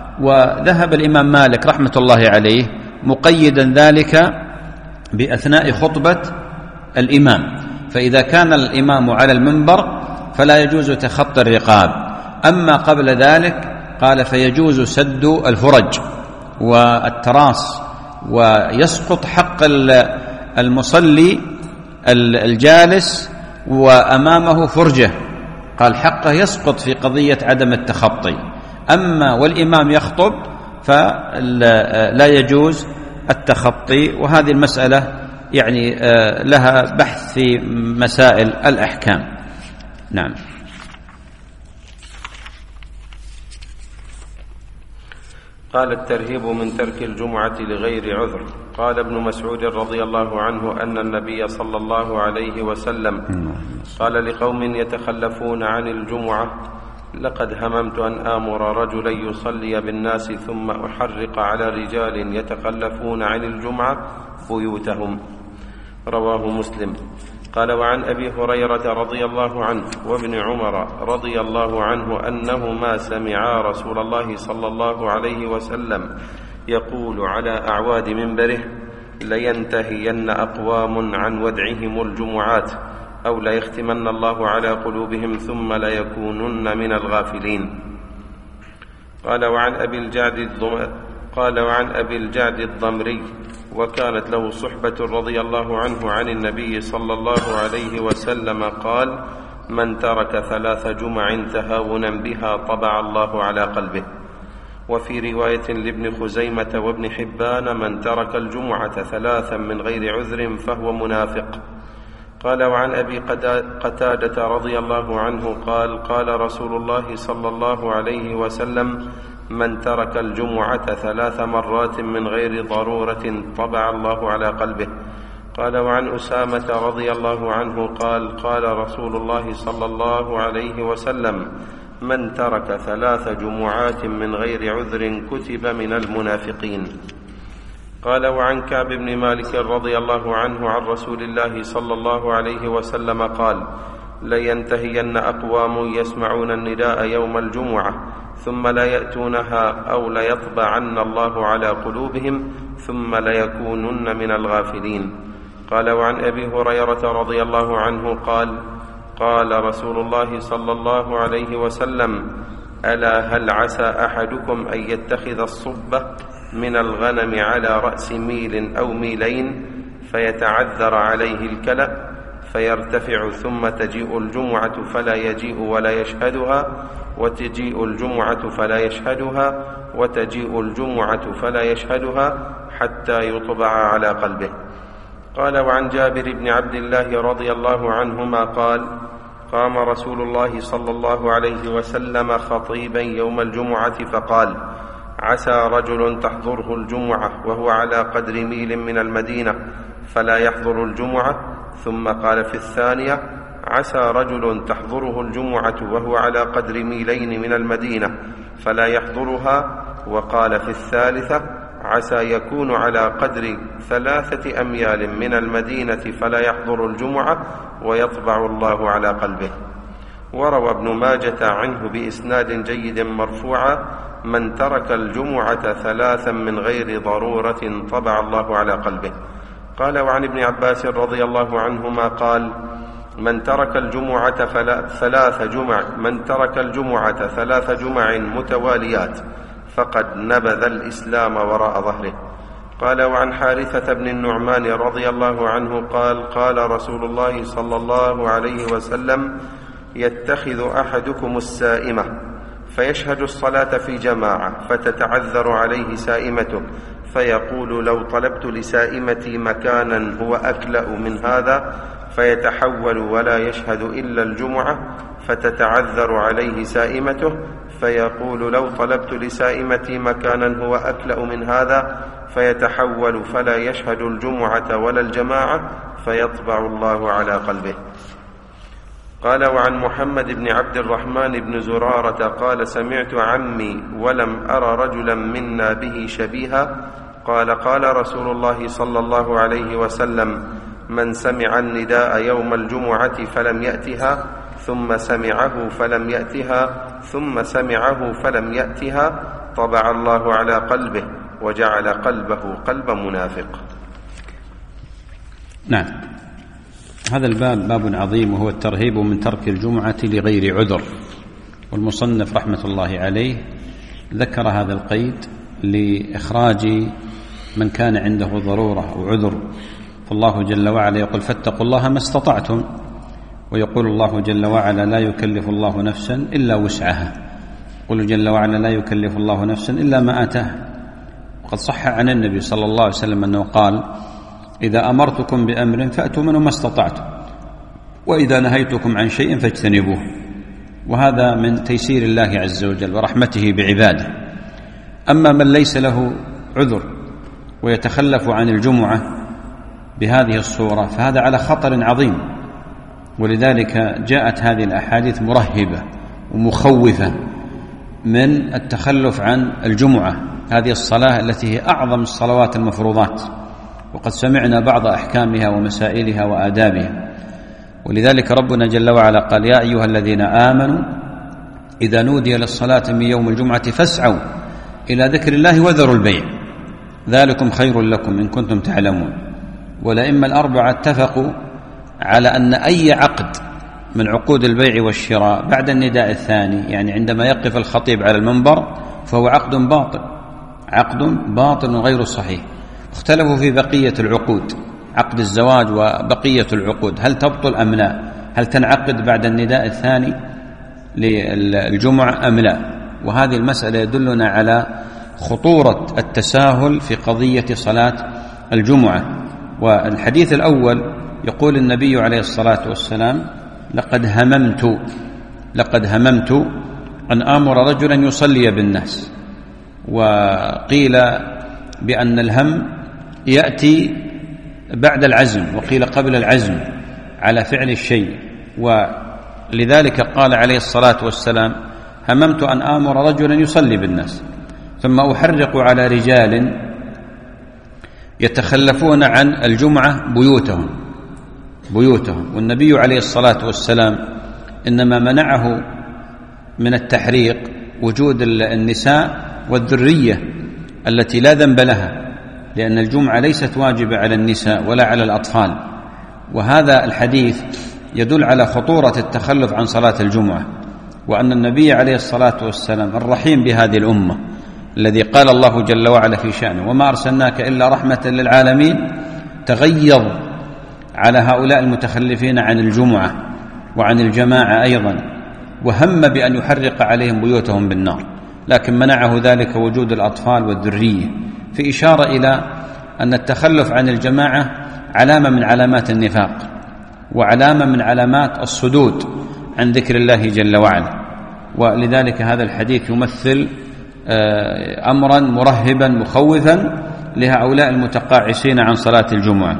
S2: وذهب الإمام مالك رحمة الله عليه مقيدا ذلك بأثناء خطبة الإمام، فإذا كان الإمام على المنبر فلا يجوز تخطي الرقاب، أما قبل ذلك قال فيجوز سد الفرج والتراص، ويسقط حق المصلي الجالس وأمامه فرجة، قال حقه يسقط في قضية عدم التخطي. أما والإمام يخطب فلا يجوز التخطي، وهذه المسألة يعني لها بحث في مسائل الأحكام. نعم.
S3: قال الترهيب من ترك الجمعة لغير عذر. قال ابن مسعود رضي الله عنه أن النبي صلى الله عليه وسلم قال لقوم يتخلفون عن الجمعة لقد هممت أن آمر رجلا يصلي بالناس ثم أحرق على رجال يتخلفون عن الجمعة بيوتهم. رواه مسلم. قال: وعن أبي هريرة رضي الله عنه وابن عمر رضي الله عنه أنهما سمعا رسول الله صلى الله عليه وسلم يقول على أعواد منبره: لينتهين أقوام عن ودعهم الجمعات أو ليختمن الله على قلوبهم ثم ليكونن من الغافلين. قال: وعن أبي الجعد الضم... قال وعن أبي الجعد الضمري وكانت له صحبة رضي الله عنه عن النبي صلى الله عليه وسلم قال: من ترك ثلاث جمع تهاونا بها طبع الله على قلبه. وفي رواية لابن خزيمة وابن حبان: من ترك الجمعة ثلاثا من غير عذر فهو منافق. قال: وعن أبي قتادة رضي الله عنه قال: قال رسول الله صلى الله عليه وسلم: من ترك الجمعة ثلاث مرات من غير ضرورة طبع الله على قلبه. قال: وعن أسامة رضي الله عنه قال: قال رسول الله صلى الله عليه وسلم: من ترك ثلاث جمعات من غير عذر كتب من المنافقين. قال: وعن كعب بن مالك رضي الله عنه عن رسول الله صلى الله عليه وسلم قال: لينتهين أقوام يسمعون النداء يوم الجمعة ثم لا يأتونها أو ليطبعن الله على قلوبهم ثم ليكونن من الغافلين. قال: وعن أبي هريرة رضي الله عنه قال: قال رسول الله صلى الله عليه وسلم: ألا هل عسى أحدكم أن يتخذ الصبة من الغنم على رأس ميل أو ميلين فيتعذر عليه الكلأ فيرتفع ثم تجيء الجمعة فلا يجيء ولا يشهدها وتجيء الجمعة فلا يشهدها وتجيء الجمعة فلا يشهدها حتى يطبع على قلبه. قال: وعن جابر بن عبد الله رضي الله عنهما قال: قام رسول الله صلى الله عليه وسلم خطيبا يوم الجمعة فقال: عسى رجل تحضره الجمعة وهو على قدر ميل من المدينة فلا يحضر الجمعة. ثم قال في الثانية: عسى رجل تحضره الجمعة وهو على قدر ميلين من المدينة فلا يحضرها. وقال في الثالثة: عسى يكون على قدر ثلاثة أميال من المدينة فلا يحضر الجمعة ويطبع الله على قلبه. وروى ابن ماجة عنه بإسناد جيد مرفوعا: من ترك الجمعة ثلاثا من غير ضرورة طبع الله على قلبه. قال: وعن ابن عباس رضي الله عنهما قال: من ترك الجمعة فلا ثلاث جمع من ترك الجمعة ثلاث جمع متواليات فقد نبذ الإسلام وراء ظهره. قال: وعن حارثة بن النعمان رضي الله عنه قال: قال رسول الله صلى الله عليه وسلم: يتخذ أحدكم السائمة فيشهد الصلاة في جماعة فتتعذر عليه سائمته فيقول: لو طلبت لسائمتي مكانا هو أكلأ من هذا فيتحول ولا يشهد إلا الجمعة فتتعذر عليه سائمته فيقول: لو طلبت لسائمتي مكانا هو أكلأ من هذا فيتحول فلا يشهد الجمعة ولا الجماعة فيطبع الله على قلبه. قال: وعن محمد بن عبد الرحمن بن زرارة قال: سمعت عمي ولم أر رجلا منا به شبيها قال: قال رسول الله صلى الله عليه وسلم: من سمع النداء يوم الجمعة فلم يأتها ثم سمعه فلم يأتها ثم سمعه فلم يأتها طبع الله على قلبه وجعل قلبه قلب منافق.
S2: نعم، هذا الباب باب عظيم وهو الترهيب من ترك الجمعة لغير عذر. والمصنف رحمة الله عليه ذكر هذا القيد لإخراج من كان عنده ضرورة أو عذر. فالله جل وعلا يقول: فاتقوا الله ما استطعتم. ويقول الله جل وعلا: لا يكلف الله نفسا إلا وسعها. يقول جل وعلا: لا يكلف الله نفسا إلا ما آتاها. وقد صح عن النبي صلى الله عليه وسلم أنه قال: إذا أمرتكم بأمر فأتوا منه ما استطعتم وإذا نهيتكم عن شيء فاجتنبوه. وهذا من تيسير الله عز وجل ورحمته بعباده. أما من ليس له عذر ويتخلف عن الجمعة بهذه الصورة فهذا على خطر عظيم. ولذلك جاءت هذه الأحاديث مرهبة ومخوفة من التخلف عن الجمعة، هذه الصلاة التي هي أعظم الصلوات المفروضات، وقد سمعنا بعض أحكامها ومسائلها وآدابها. ولذلك ربنا جل وعلا قال: يا أيها الذين آمنوا إذا نودي للصلاة من يوم الجمعة فاسعوا إلى ذكر الله وذروا البيع ذلكم خير لكم إن كنتم تعلمون. والأئمة الأربعة اتفقوا على أن أي عقد من عقود البيع والشراء بعد النداء الثاني، يعني عندما يقف الخطيب على المنبر، فهو عقد باطل، عقد باطل غير صحيح. اختلفوا في بقية العقود، عقد الزواج وبقية العقود، هل تبطل أم لا؟ هل تنعقد بعد النداء الثاني للجمعة أم لا؟ وهذه المسألة يدلنا على خطورة التساهل في قضية صلاة الجمعة. والحديث الأول يقول النبي عليه الصلاة والسلام: لقد هممت لقد هممت أن آمر رجلا يصلي بالناس. وقيل بأن الهم يأتي بعد العزم، وقيل قبل العزم على فعل الشيء. ولذلك قال عليه الصلاة والسلام: هممت أن آمر رجلا يصلي بالناس ثم أحرق على رجال يتخلفون عن الجمعة بيوتهم بيوتهم والنبي عليه الصلاة والسلام إنما منعه من التحريق وجود النساء والذرية التي لا ذنب لها، لأن الجمعة ليست واجبة على النساء ولا على الأطفال. وهذا الحديث يدل على خطورة التخلف عن صلاة الجمعة، وأن النبي عليه الصلاة والسلام الرحيم بهذه الأمة الذي قال الله جل وعلا في شأنه: وما أرسلناك إلا رحمة للعالمين، تغيظ على هؤلاء المتخلفين عن الجمعة وعن الجماعة أيضا، وهم بأن يحرق عليهم بيوتهم بالنار، لكن منعه ذلك وجود الأطفال والذرية، في إشارة إلى أن التخلف عن الجماعة علامة من علامات النفاق، وعلامة من علامات الصدود عن ذكر الله جل وعلا. ولذلك هذا الحديث يمثل أمرا مرهبا مخوفا لهؤلاء المتقاعسين عن صلاة الجمعة.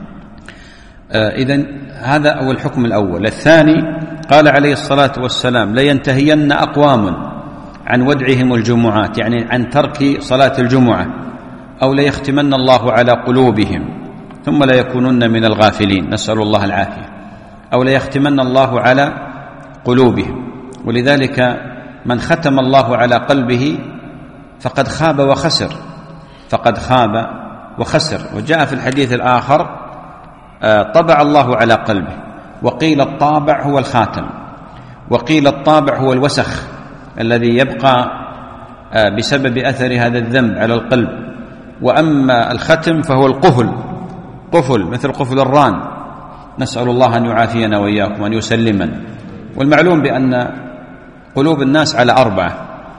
S2: إذن هذا هو الحكم الأول. الثاني، قال عليه الصلاة والسلام: لينتهين أقوام عن ودعهم الجمعات، يعني عن ترك صلاة الجمعة، أو ليختمن الله على قلوبهم ثم لا يكونن من الغافلين، نسأل الله العافية، أو ليختمن الله على قلوبهم. ولذلك من ختم الله على قلبه فقد خاب وخسر فقد خاب وخسر. وجاء في الحديث الآخر: طبع الله على قلبه. وقيل الطابع هو الخاتم، وقيل الطابع هو الوسخ الذي يبقى بسبب أثر هذا الذنب على القلب. وأما الختم فهو القفل، قفل مثل قفل الران، نسأل الله أن يعافينا وإياكم وأن يسلمنا. والمعلوم بأن قلوب الناس على أربعة: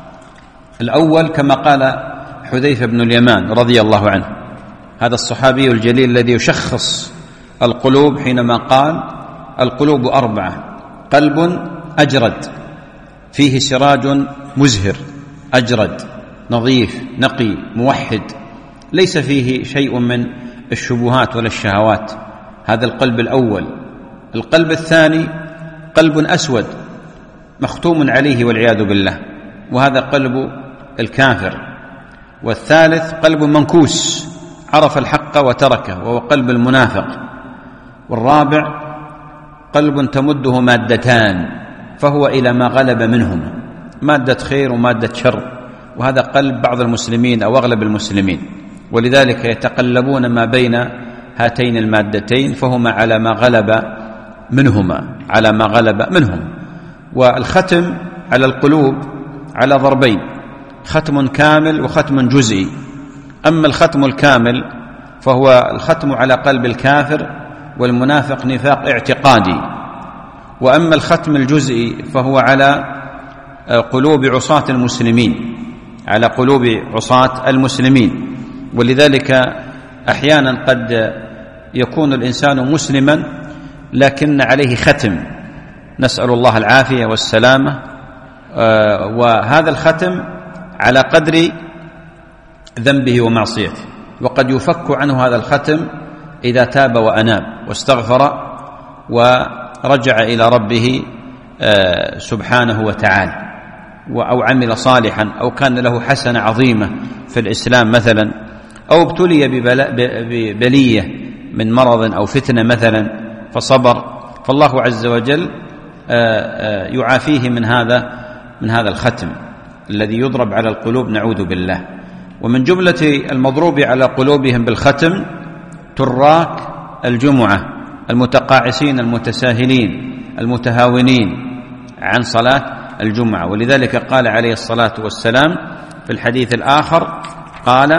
S2: الأول كما قال حذيفة بن اليمان رضي الله عنه، هذا الصحابي الجليل الذي يشخص القلوب حينما قال: القلوب أربعة: قلب أجرد فيه سراج مزهر، أجرد نظيف نقي موحد، ليس فيه شيء من الشبهات ولا الشهوات، هذا القلب الأول. القلب الثاني: قلب أسود مختوم عليه والعياذ بالله، وهذا قلب الكافر. والثالث: قلب منكوس عرف الحق وتركه، وهو قلب المنافق. والرابع: قلب تمده مادتان فهو إلى ما غلب منهما، مادة خير ومادة شر، وهذا قلب بعض المسلمين أو أغلب المسلمين، ولذلك يتقلبون ما بين هاتين المادتين، فهما على ما غلب منهما على ما غلب منهم. والختم على القلوب على ضربين: ختم كامل وختم جزئي. أما الختم الكامل فهو الختم على قلب الكافر والمنافق نفاق اعتقادي، وأما الختم الجزئي فهو على قلوب عصاة المسلمين على قلوب عصاة المسلمين. ولذلك أحيانا قد يكون الإنسان مسلما لكن عليه ختم، نسأل الله العافية والسلامة، وهذا الختم على قدر ذنبه ومعصيته، وقد يفك عنه هذا الختم إذا تاب وأناب واستغفر ورجع إلى ربه سبحانه وتعالى، أو عمل صالحا، أو كان له حسنة عظيمة في الإسلام مثلا، أو ابتلي ببلية من مرض أو فتنة مثلا فصبر، فالله عز وجل يعافيه من هذا من هذا الختم الذي يضرب على القلوب، نعوذ بالله. ومن جملة المضروب على قلوبهم بالختم تراك الجمعة المتقاعسين المتساهلين المتهاونين عن صلاة الجمعة. ولذلك قال عليه الصلاة والسلام في الحديث الآخر، قال: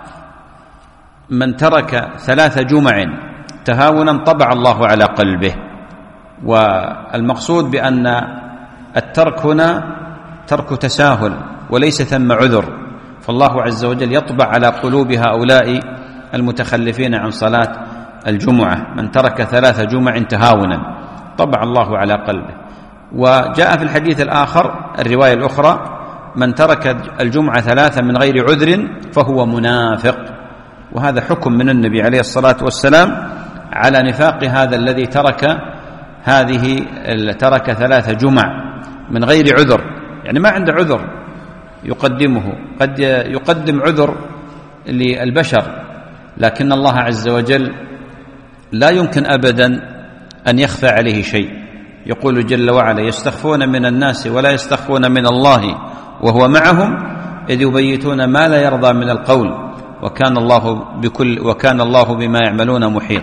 S2: من ترك ثلاث جمع تهاونا طبع الله على قلبه. والمقصود بأن الترك هنا ترك تساهل وليس ثم عذر، فالله عز وجل يطبع على قلوب هؤلاء المتخلفين عن صلاة الجمعة. من ترك ثلاث جمع تهاونا طبع الله على قلبه. وجاء في الحديث الآخر الرواية الأخرى: من ترك الجمعة ثلاثة من غير عذر فهو منافق. وهذا حكم من النبي عليه الصلاة والسلام على نفاق هذا الذي ترك هذه ترك ثلاث جمع من غير عذر، يعني ما عنده عذر يقدمه، قد يقدم عذر للبشر، لكن الله عز وجل لا يمكن أبدا أن يخفى عليه شيء. يقول جل وعلا: يستخفون من الناس ولا يستخفون من الله وهو معهم إذ يبيتون ما لا يرضى من القول وكان الله بكل وكان الله بما يعملون محيط.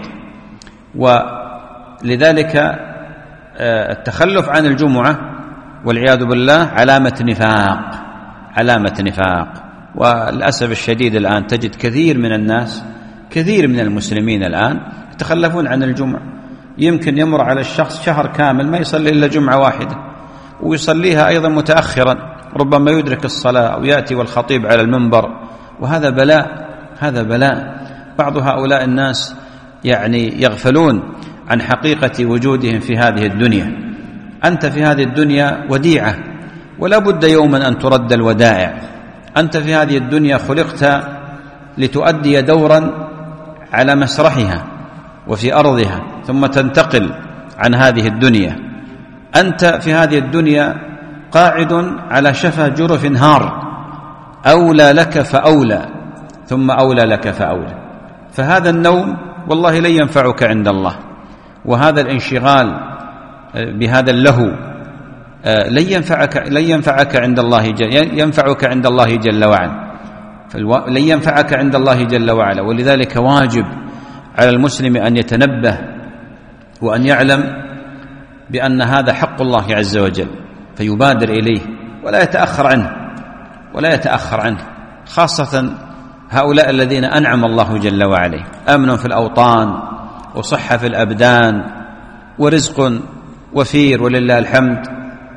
S2: ولذلك التخلف عن الجمعة والعياذ بالله علامة نفاق، علامة نفاق. والأسف الشديد الآن تجد كثير من الناس، كثير من المسلمين الآن يتخلفون عن الجمعة. يمكن يمر على الشخص شهر كامل ما يصلي إلا جمعة واحدة، ويصليها أيضا متأخرا، ربما يدرك الصلاة أو يأتي والخطيب على المنبر، وهذا بلاء، هذا بلاء. بعض هؤلاء الناس يعني يغفلون عن حقيقة وجودهم في هذه الدنيا. أنت في هذه الدنيا وديعة، ولا بد يوما أن ترد الودائع. أنت في هذه الدنيا خلقت لتؤدي دورا على مسرحها وفي أرضها، ثم تنتقل عن هذه الدنيا. أنت في هذه الدنيا قاعد على شفا جرف هار، أولى لك فأولى ثم أولى لك فأولى. فهذا النوم والله لن ينفعك عند الله، وهذا الانشغال بهذا اللهو لن ينفعك لن ينفعك عند الله جل ينفعك عند الله جل وعلا لن ينفعك عند الله جل وعلا. ولذلك واجب على المسلم أن يتنبه وأن يعلم بأن هذا حق الله عز وجل، فيبادر إليه ولا يتأخر عنه ولا يتأخر عنه خاصة هؤلاء الذين أنعم الله جل وعلا: أمن في الأوطان، وصحة في الأبدان، ورزق وفير ولله الحمد،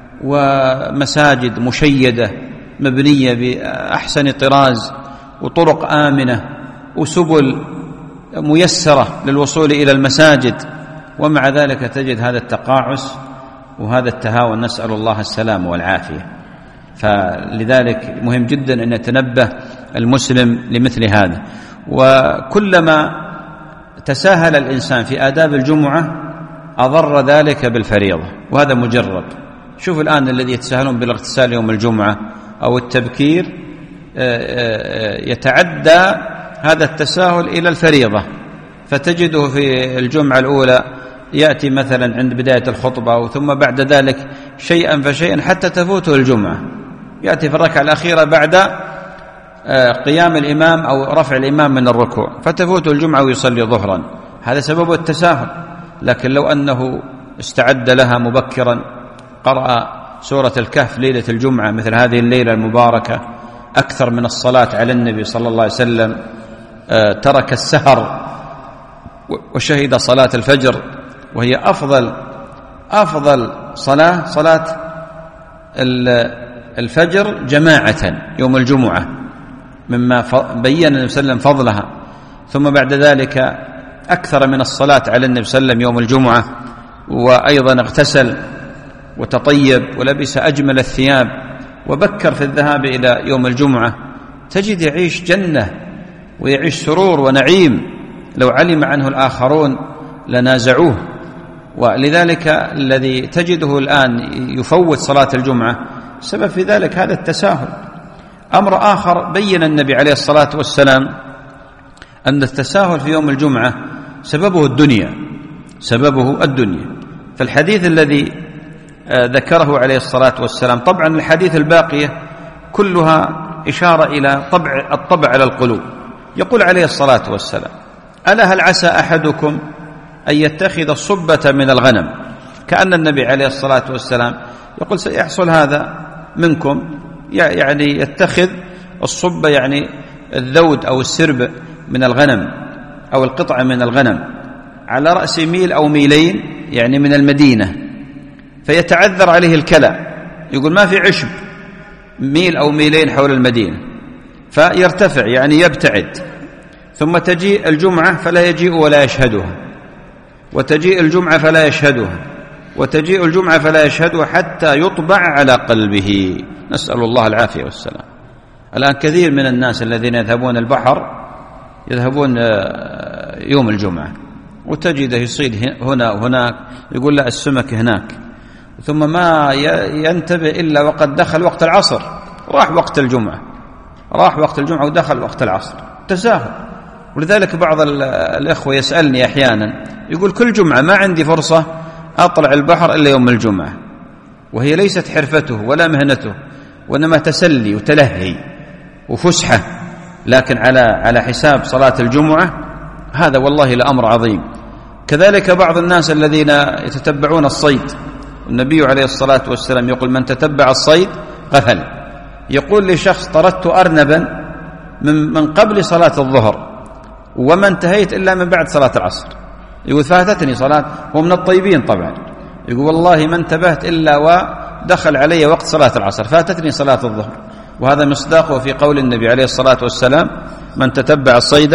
S2: ومساجد مشيدة مبنية بأحسن طراز، وطرق آمنة، وسبل ميسرة للوصول إلى المساجد. ومع ذلك تجد هذا التقاعس وهذا التهاون، نسأل الله السلامة والعافية. فلذلك مهم جدا أن يتنبه المسلم لمثل هذا. وكلما تساهل الإنسان في آداب الجمعة أضر ذلك بالفريضة، وهذا مجرب. شوف الآن الذي يتساهلون بالاغتسال يوم الجمعة أو التبكير يتعدى هذا التساهل إلى الفريضة، فتجده في الجمعة الأولى يأتي مثلا عند بداية الخطبة، ثم بعد ذلك شيئا فشيئا حتى تفوته الجمعة، يأتي في الركعة الأخيرة بعد قيام الإمام أو رفع الإمام من الركوع فتفوته الجمعة ويصلي ظهرا. هذا سبب التساهل. لكن لو أنه استعد لها مبكرا، قرأ سورة الكهف ليلة الجمعة مثل هذه الليلة المباركة، أكثر من الصلاة على النبي صلى الله عليه وسلم، ترك السهر وشهد صلاة الفجر، وهي أفضل أفضل صلاة صلاة الفجر جماعة يوم الجمعة، مما بين النبي صلى الله عليه وسلم فضلها. ثم بعد ذلك أكثر من الصلاة على النبي صلى الله عليه وسلم يوم الجمعة، وأيضا اغتسل وتطيب ولبس أجمل الثياب وبكر في الذهاب إلى يوم الجمعة. تجد يعيش جنة ويعيش سرور ونعيم، لو علم عنه الآخرون لنازعوه ولذلك الذي تجده الآن يفوت صلاة الجمعة سبب في ذلك هذا التساهل. أمر آخر بين النبي عليه الصلاة والسلام أن التساهل في يوم الجمعة سببه الدنيا سببه الدنيا فالحديث الذي ذكره عليه الصلاة والسلام، طبعا الحديث الباقية كلها إشارة إلى طبع الطبع على القلوب. يقول عليه الصلاة والسلام: ألا هل عسى أحدكم أن يتخذ الصبة من الغنم؟ كأن النبي عليه الصلاة والسلام يقول سيحصل هذا منكم، يعني يتخذ الصبة يعني الذود أو السرب من الغنم أو القطعة من الغنم على رأس ميل أو ميلين يعني من المدينة، فيتعذر عليه الكلى، يقول ما في عشب ميل أو ميلين حول المدينة، فيرتفع يعني يبتعد، ثم تجيء الجمعة فلا يجيء ولا يشهدها، وتجيء الجمعة فلا يشهدها، وتجيء الجمعة فلا يشهدها حتى يطبع على قلبه، نسأل الله العافية والسلام. الآن كثير من الناس الذين يذهبون البحر يذهبون يوم الجمعة وتجده يصيد هنا وهناك، يقول لا السمك هناك، ثم ما ينتبه إلا وقد دخل وقت العصر، راح وقت الجمعة راح وقت الجمعة ودخل وقت العصر، تساهل. ولذلك بعض الإخوة يسألني أحيانا يقول كل جمعة ما عندي فرصة أطلع البحر إلا يوم الجمعة، وهي ليست حرفته ولا مهنته، وإنما تسلي وتلهي وفسحة، لكن على على حساب صلاة الجمعة، هذا والله لأمر عظيم. كذلك بعض الناس الذين يتتبعون الصيد، النبي عليه الصلاة والسلام يقول من تتبع الصيد غفل. يقول لشخص طردت أرنبا من, من قبل صلاة الظهر وما انتهيت إلا من بعد صلاة العصر، يقول فاتتني صلاة، هو من الطيبين طبعا، يقول والله ما انتبهت إلا ودخل علي وقت صلاة العصر، فاتتني صلاة الظهر. وهذا مصداقه في قول النبي عليه الصلاة والسلام من تتبع الصيد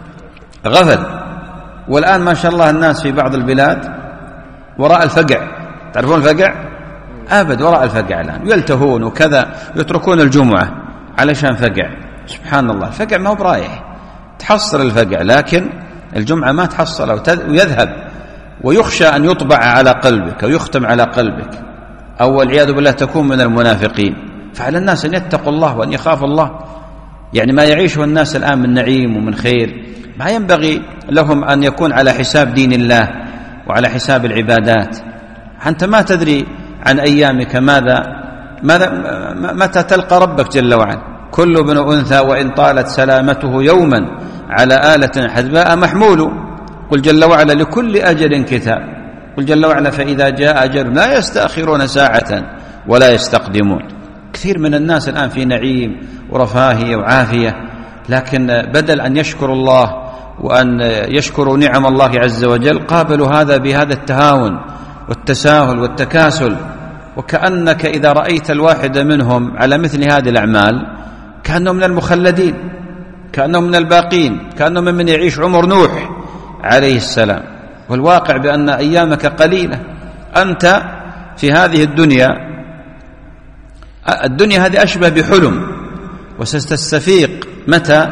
S2: غفل. والآن ما شاء الله الناس في بعض البلاد وراء الفقع، تعرفون الفقع؟ أبد وراء الفقع الآن يلتهون وكذا، يتركون الجمعة علشان فقع. سبحان الله، الفقع ما هو برايح، تحصل الفقع لكن الجمعة ما تحصل ويذهب، ويخشى أن يطبع على قلبك ويختم على قلبك، أو والعياذ بالله تكون من المنافقين. فعلى الناس أن يتقوا الله وأن يخافوا الله. يعني ما يعيشه الناس الآن من نعيم ومن خير ما ينبغي لهم أن يكون على حساب دين الله وعلى حساب العبادات. أنت ما تدري عن أيامك ماذا ماذا متى تلقى ربك جل وعلا. كل ابن أنثى وإن طالت سلامته يوما على آلة حدباء محمول. قل جل وعلا لكل أجل كتاب. قل جل وعلا فإذا جاء أجل لا يستأخرون ساعة ولا يستقدمون. كثير من الناس الآن في نعيم ورفاهية وعافية، لكن بدل أن يشكروا الله وأن يشكروا نعم الله عز وجل قابلوا هذا بهذا التهاون والتساهل والتكاسل. وكأنك إذا رأيت الواحد منهم على مثل هذه الأعمال كأنه من المخلدين، كأنه من الباقين، كأنه من يعيش عمر نوح عليه السلام. والواقع بأن أيامك قليلة. أنت في هذه الدنيا الدنيا هذه أشبه بحلم، وستستفيق متى؟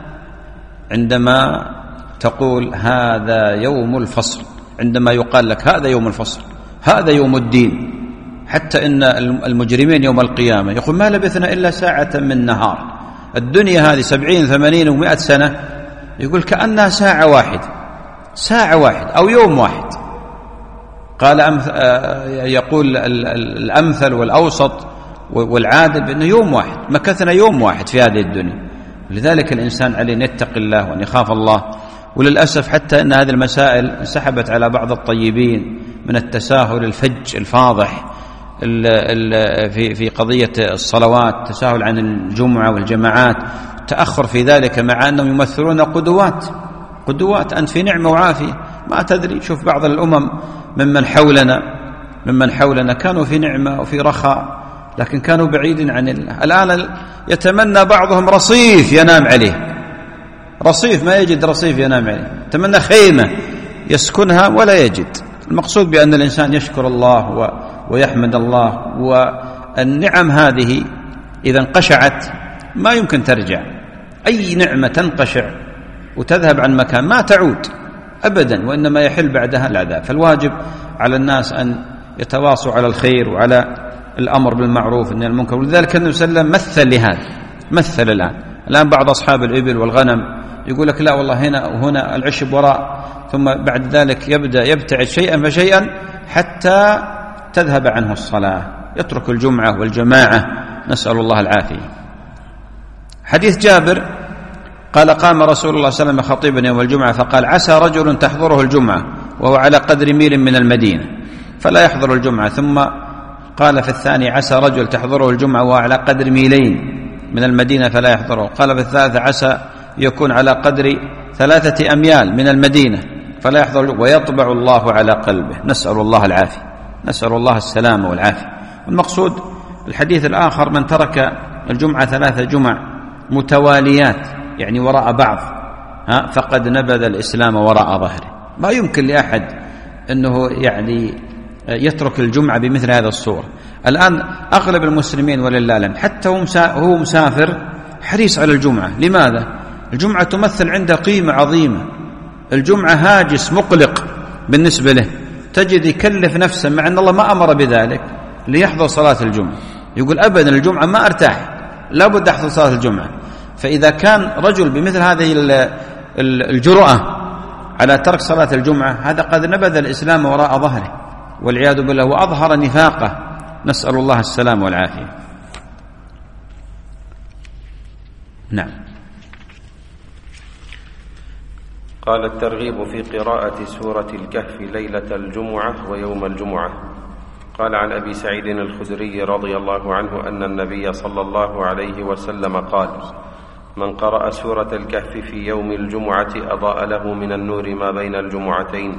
S2: عندما تقول هذا يوم الفصل، عندما يقال لك هذا يوم الفصل، هذا يوم الدين. حتى إن المجرمين يوم القيامة يقول ما لبثنا إلا ساعة من نهار. الدنيا هذه سبعين ثمانين ومائة سنة، يقول كأنها ساعة واحد، ساعة واحد أو يوم واحد. قال يقول الأمثل والأوسط والعادل بأنه يوم واحد، مكثنا يوم واحد في هذه الدنيا. لذلك الإنسان عليه أن يتقي الله وأن يخاف الله. وللأسف حتى أن هذه المسائل انسحبت على بعض الطيبين من التساهل الفج الفاضح في في قضية الصلوات، تساهل عن الجمعة والجماعات، تأخر في ذلك، مع أنهم يمثلون قدوات قدوات أنت في نعمة وعافية ما تدري. شوف بعض الأمم ممن حولنا ممن حولنا كانوا في نعمة وفي رخاء، لكن كانوا بعيدين عن الله. الآن يتمنى بعضهم رصيف ينام عليه، رصيف ما يجد رصيف ينام عليه، يتمنى خيمة يسكنها ولا يجد. المقصود بأن الإنسان يشكر الله ويحمد الله. والنعم هذه إذا انقشعت ما يمكن ترجع. أي نعمة تنقشع وتذهب عن مكان ما تعود. أبدا، وإنما يحل بعدها العذاب. فالواجب على الناس أن يتواصوا على الخير وعلى الأمر بالمعروف والنهي عن المنكر. ولذلك النبي صلى الله عليه وسلم مثل لهذا، مثل الآن الآن بعض أصحاب الإبل والغنم يقول لك لا والله هنا وهنا العشب وراء، ثم بعد ذلك يبدأ يبتعد شيئا فشيئا حتى تذهب عنه الصلاة، يترك الجمعة والجماعة، نسأل الله العافية. حديث جابر قال قام رسول الله صلى الله عليه وسلم خطيبا يوم الجمعة فقال عسى رجل تحضره الجمعة وهو على قدر ميل من المدينة فلا يحضر الجمعة. ثم قال في الثاني عسى رجل تحضره الجمعة وهو على قدر ميلين من المدينة فلا يحضره. قال في الثالث عسى يكون على قدر ثلاثة أميال من المدينة فلا يحضر، ويطبع الله على قلبه، نسأل الله العافية، نسأل الله السلامة والعافية. والمقصود الحديث الآخر من ترك الجمعة ثلاثة جمع متواليات يعني وراء بعض ها فقد نبذ الإسلام وراء ظهره. ما يمكن لأحد أنه يعني يترك الجمعة بمثل هذا الصورة. الآن أغلب المسلمين ولله الحمد حتى هو مسافر حريص على الجمعة. لماذا؟ الجمعة تمثل عنده قيمة عظيمة، الجمعة هاجس مقلق بالنسبة له، تجد يكلف نفسه مع أن الله ما أمر بذلك ليحضر صلاة الجمعة، يقول أبدا الجمعة ما أرتاح، لا بد أحضر صلاة الجمعة. فإذا كان رجل بمثل هذه الجرأة على ترك صلاة الجمعة هذا قد نبذ الإسلام وراء ظهره والعياذ بالله وأظهر نفاقه، نسأل الله السلام والعافية. نعم.
S3: قال الترغيب في قراءة سورة الكهف ليلة الجمعة ويوم الجمعة. قال عن أبي سعيد الخدري رضي الله عنه أن النبي صلى الله عليه وسلم قال من قرأ سورة الكهف في يوم الجمعة أضاء له من النور ما بين الجمعتين.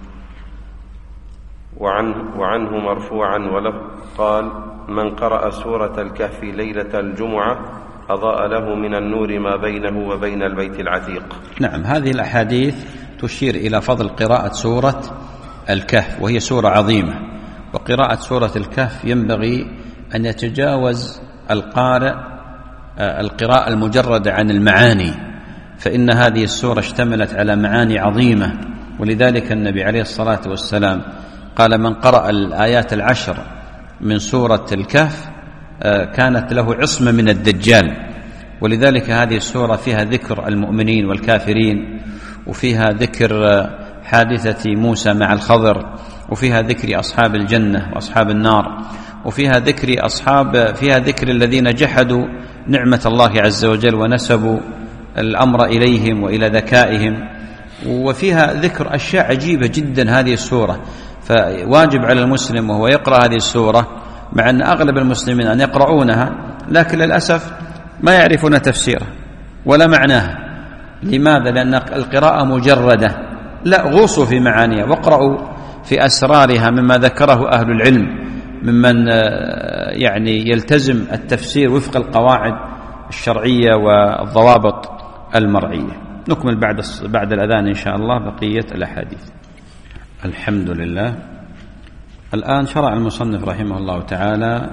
S3: وعنه, وعنه مرفوعا وله قال من قرأ سورة الكهف ليلة الجمعة أضاء له من النور ما بينه وبين البيت العتيق.
S2: نعم، هذه الأحاديث تشير إلى فضل قراءة سورة الكهف، وهي سورة عظيمة. وقراءة سورة الكهف ينبغي أن يتجاوز القارئ القراءة المجردة عن المعاني، فإن هذه السورة اشتملت على معاني عظيمة. ولذلك النبي عليه الصلاة والسلام قال من قرأ الآيات العشر من سورة الكهف كانت له عصمة من الدجال. ولذلك هذه السورة فيها ذكر المؤمنين والكافرين، وفيها ذكر حادثة موسى مع الخضر، وفيها ذكر أصحاب الجنة وأصحاب النار، وفيها ذكر أصحاب فيها ذكر الذين جحدوا نعمة الله عز وجل ونسبوا الأمر إليهم وإلى ذكائهم، وفيها ذكر أشياء عجيبة جدا هذه السورة. فواجب على المسلم وهو يقرأ هذه السورة، مع أن أغلب المسلمين أن يقرؤونها لكن للأسف ما يعرفون تفسيرها ولا معناها. لماذا؟ لأن القراءة مجردة، لا، غوصوا في معانيها واقرأوا في أسرارها مما ذكره أهل العلم ممن يعني يلتزم التفسير وفق القواعد الشرعية والضوابط المرعية. نكمل بعد بعد الأذان إن شاء الله بقية الأحاديث. الحمد لله. الآن شرع المصنف رحمه الله تعالى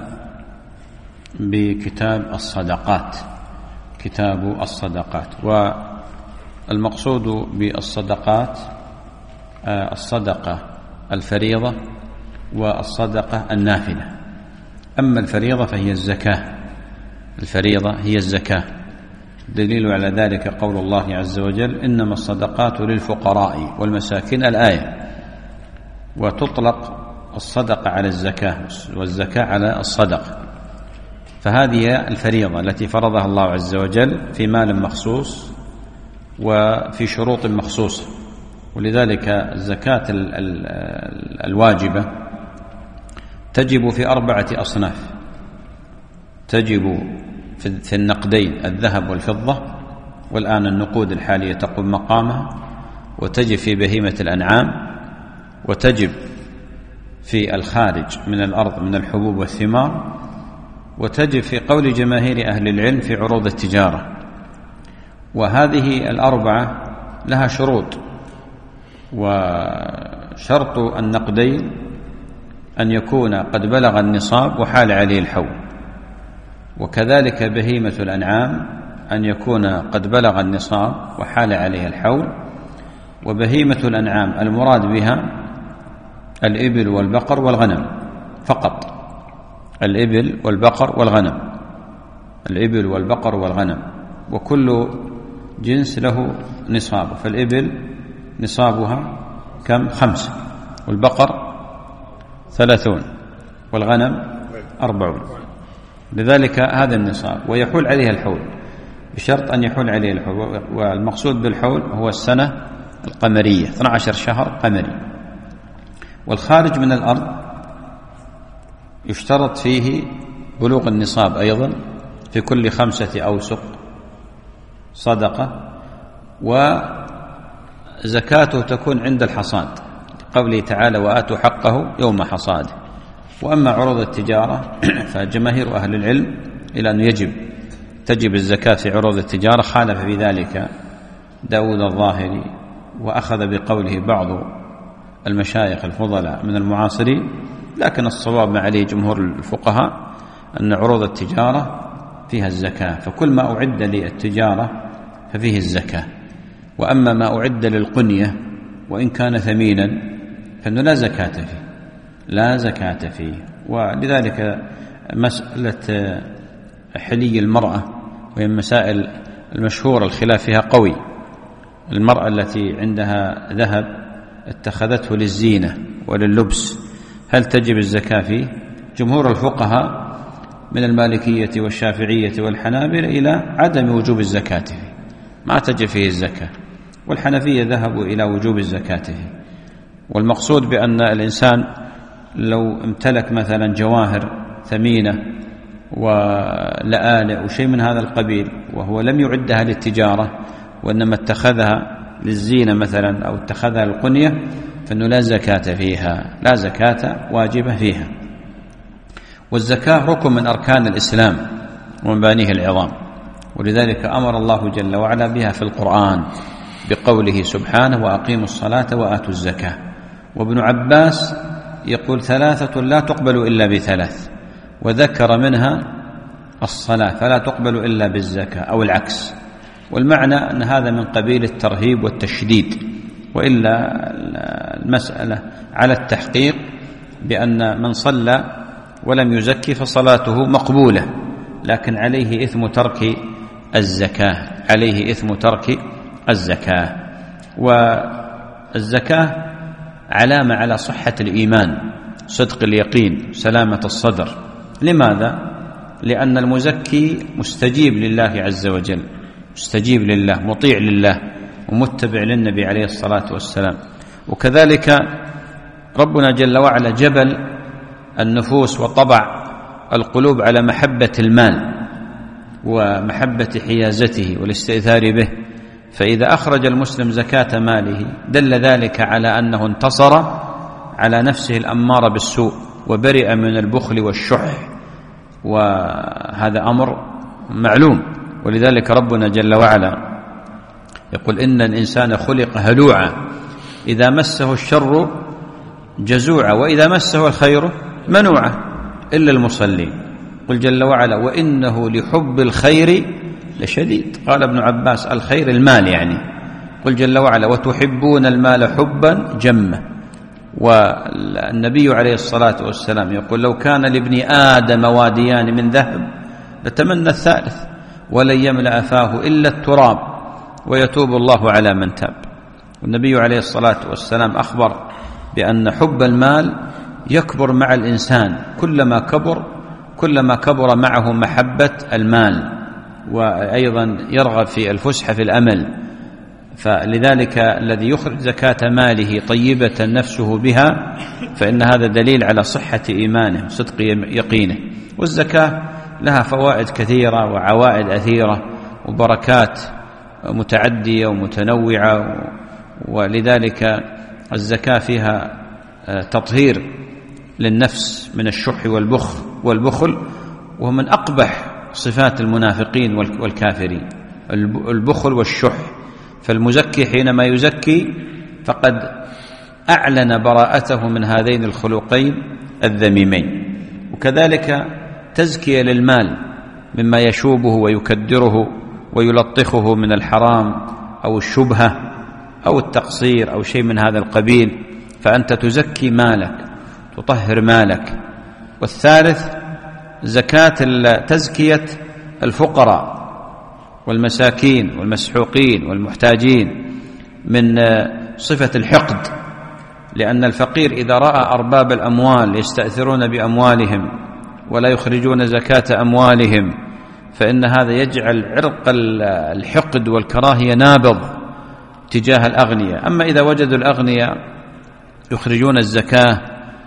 S2: بكتاب الصدقات، كتاب الصدقات. والمقصود بالصدقات الصدقة الفريضة والصدقة النافلة. أما الفريضة فهي الزكاة، الفريضة هي الزكاة. دليل على ذلك قول الله عز وجل إنما الصدقات للفقراء والمساكين، الآية. وتطلق الصدقة على الزكاة والزكاة على الصدقة. فهذه الفريضة التي فرضها الله عز وجل في مال مخصوص وفي شروط مخصوصة. ولذلك الزكاة الواجبة تجب في أربعة أصناف. تجب في النقدين الذهب والفضة، والآن النقود الحالية تقوم مقامها، وتجب في بهيمة الأنعام، وتجب في الخارج من الأرض من الحبوب والثمار، وتجب في قول جماهير أهل العلم في عروض التجارة. وهذه الأربعة لها شروط. وشرط النقدين أن يكون قد بلغ النصاب وحال عليه الحول، وكذلك بهيمة الأنعام أن يكون قد بلغ النصاب وحال عليه الحول، وبهيمة الأنعام المراد بها الإبل والبقر والغنم فقط، الإبل والبقر والغنم، الإبل والبقر والغنم، وكل جنس له نصاب، فالإبل نصابها كم؟ خمسة، والبقر ثلاثون، والغنم أربعون. لذلك هذا النصاب، ويحول عليها الحول بشرط أن يحول عليه الحول، والمقصود بالحول هو السنة القمرية، اثنا عشر شهر قمري. والخارج من الأرض يشترط فيه بلوغ النصاب أيضا في كل خمسة أوسق صدقة، وزكاته تكون عند الحصاد، قوله تعالى وآتوا حقه يوم حصاده. وأما عروض التجارة فجماهير أهل العلم إلى أن يجب تجب الزكاة في عروض التجارة، خالف في ذلك داود الظاهري، وأخذ بقوله بعض المشايخ الفضلاء من المعاصرين، لكن الصواب ما عليه جمهور الفقهاء أن عروض التجارة فيها الزكاة، فكل ما أعد للتجارة ففيه الزكاة. وأما ما أعد للقنية وإن كان ثمينا فإنه لا زكاة فيه، لا زكاة فيه. ولذلك مسألة حلي المرأة وهي مسائل المشهورة الخلاف فيها قوي، المرأة التي عندها ذهب اتخذته للزينة ولللبس هل تجب الزكاة فيه؟ جمهور الفقهاء من المالكية والشافعية والحنابلة إلى عدم وجوب الزكاة فيه، ما تجب فيه الزكاة، والحنفية ذهبوا إلى وجوب الزكاة فيه. والمقصود بأن الإنسان لو امتلك مثلا جواهر ثمينة ولآلئ وشيء من هذا القبيل وهو لم يعدها للتجارة وإنما اتخذها للزينة مثلا أو اتخذها للقنية فإنه لا زكاة فيها، لا زكاة واجبة فيها. والزكاة ركن من أركان الإسلام ومبانيه العظام، ولذلك أمر الله جل وعلا بها في القرآن بقوله سبحانه وأقيموا الصلاة وآتوا الزكاة. وابن عباس يقول ثلاثة لا تقبل إلا بثلاث، وذكر منها الصلاة فلا تقبل إلا بالزكاة أو العكس، والمعنى أن هذا من قبيل الترهيب والتشديد، وإلا المسألة على التحقيق بأن من صلى ولم يزكي فصلاته مقبولة، لكن عليه إثم ترك الزكاة، عليه إثم ترك الزكاة. والزكاة علامة على صحة الإيمان، صدق اليقين، سلامة الصدر. لماذا؟ لأن المزكي مستجيب لله عز وجل، مستجيب لله، مطيع لله، ومتبع للنبي عليه الصلاة والسلام. وكذلك ربنا جل وعلا جبل النفوس وطبع القلوب على محبة المال ومحبة حيازته والاستئثار به، فإذا أخرج المسلم زكاة ماله دل ذلك على أنه انتصر على نفسه الأمارة بالسوء وبرئ من البخل والشح، وهذا أمر معلوم. ولذلك ربنا جل وعلا يقول إن الإنسان خلق هلوعا إذا مسه الشر جزوعا وإذا مسه الخير منوعا إلا المصلين. قل جل وعلا وإنه لحب الخير لشديد. قال ابن عباس الخير المال يعني. قل جل وعلا وتحبون المال حبا جما. والنبي عليه الصلاة والسلام يقول لو كان لابن آدم واديان من ذهب لتمنى الثالث ولن يملأ فاه إلا التراب ويتوب الله على من تاب. والنبي عليه الصلاة والسلام أخبر بأن حب المال يكبر مع الإنسان، كلما كبر كلما كبر معه محبة المال، وأيضا يرغب في الفسحة في الأمل. فلذلك الذي يخرج زكاة ماله طيبة نفسه بها فإن هذا دليل على صحة إيمانه وصدق يقينه. والزكاة لها فوائد كثيرة وعوائد أثيرة وبركات متعدية ومتنوعة، ولذلك الزكاة فيها تطهير للنفس من الشح والبخل والبخل وهو من أقبح صفات المنافقين والكافرين، البخل والشح. فالمزكي حينما يزكي فقد أعلن براءته من هذين الخلقين الذميمين. وكذلك تزكية للمال مما يشوبه ويكدره ويلطخه من الحرام أو الشبهة أو التقصير أو شيء من هذا القبيل، فأنت تزكي مالك، تطهر مالك. والثالث زكاة تزكية الفقراء والمساكين والمسحوقين والمحتاجين من صفة الحقد، لأن الفقير إذا رأى أرباب الأموال يستأثرون بأموالهم ولا يخرجون زكاة أموالهم، فإن هذا يجعل عرق الحقد والكراهية نابض تجاه الأغنياء. أما إذا وجدوا الأغنياء يخرجون الزكاة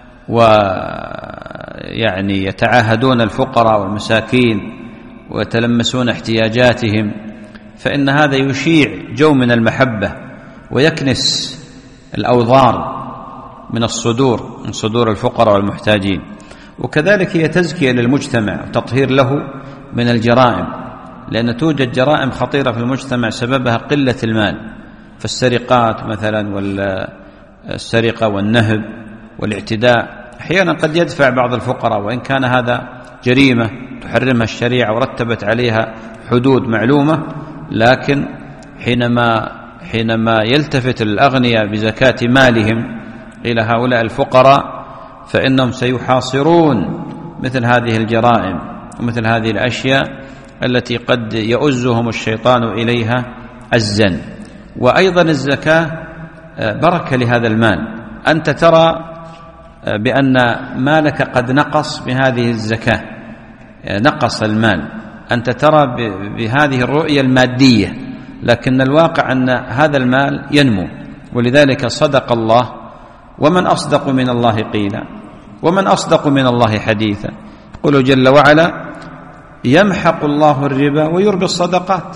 S2: ويعني يتعاهدون الفقراء والمساكين ويتلمسون احتياجاتهم، فإن هذا يشيع جو من المحبة ويكنس الأوضار من الصدور من صدور الفقراء والمحتاجين. وكذلك هي تزكية للمجتمع وتطهير له من الجرائم، لأن توجد جرائم خطيرة في المجتمع سببها قلة المال، فالسرقات مثلا والسرقة والنهب والاعتداء أحيانا قد يدفع بعض الفقراء، وإن كان هذا جريمة تحرمها الشريعة ورتبت عليها حدود معلومة، لكن حينما حينما يلتفت الأغنياء بزكاة مالهم إلى هؤلاء الفقراء فإنهم سيحاصرون مثل هذه الجرائم ومثل هذه الأشياء التي قد يؤزهم الشيطان إليها عزا. وأيضا الزكاة بركة لهذا المال، أنت ترى بأن مالك قد نقص بهذه الزكاة، نقص المال، أنت ترى بهذه الرؤية المادية، لكن الواقع أن هذا المال ينمو. ولذلك صدق الله: ومن أصدق من الله قيلا ومن أصدق من الله حديثا. يقول جل وعلا: يمحق الله الربا ويربي الصدقات،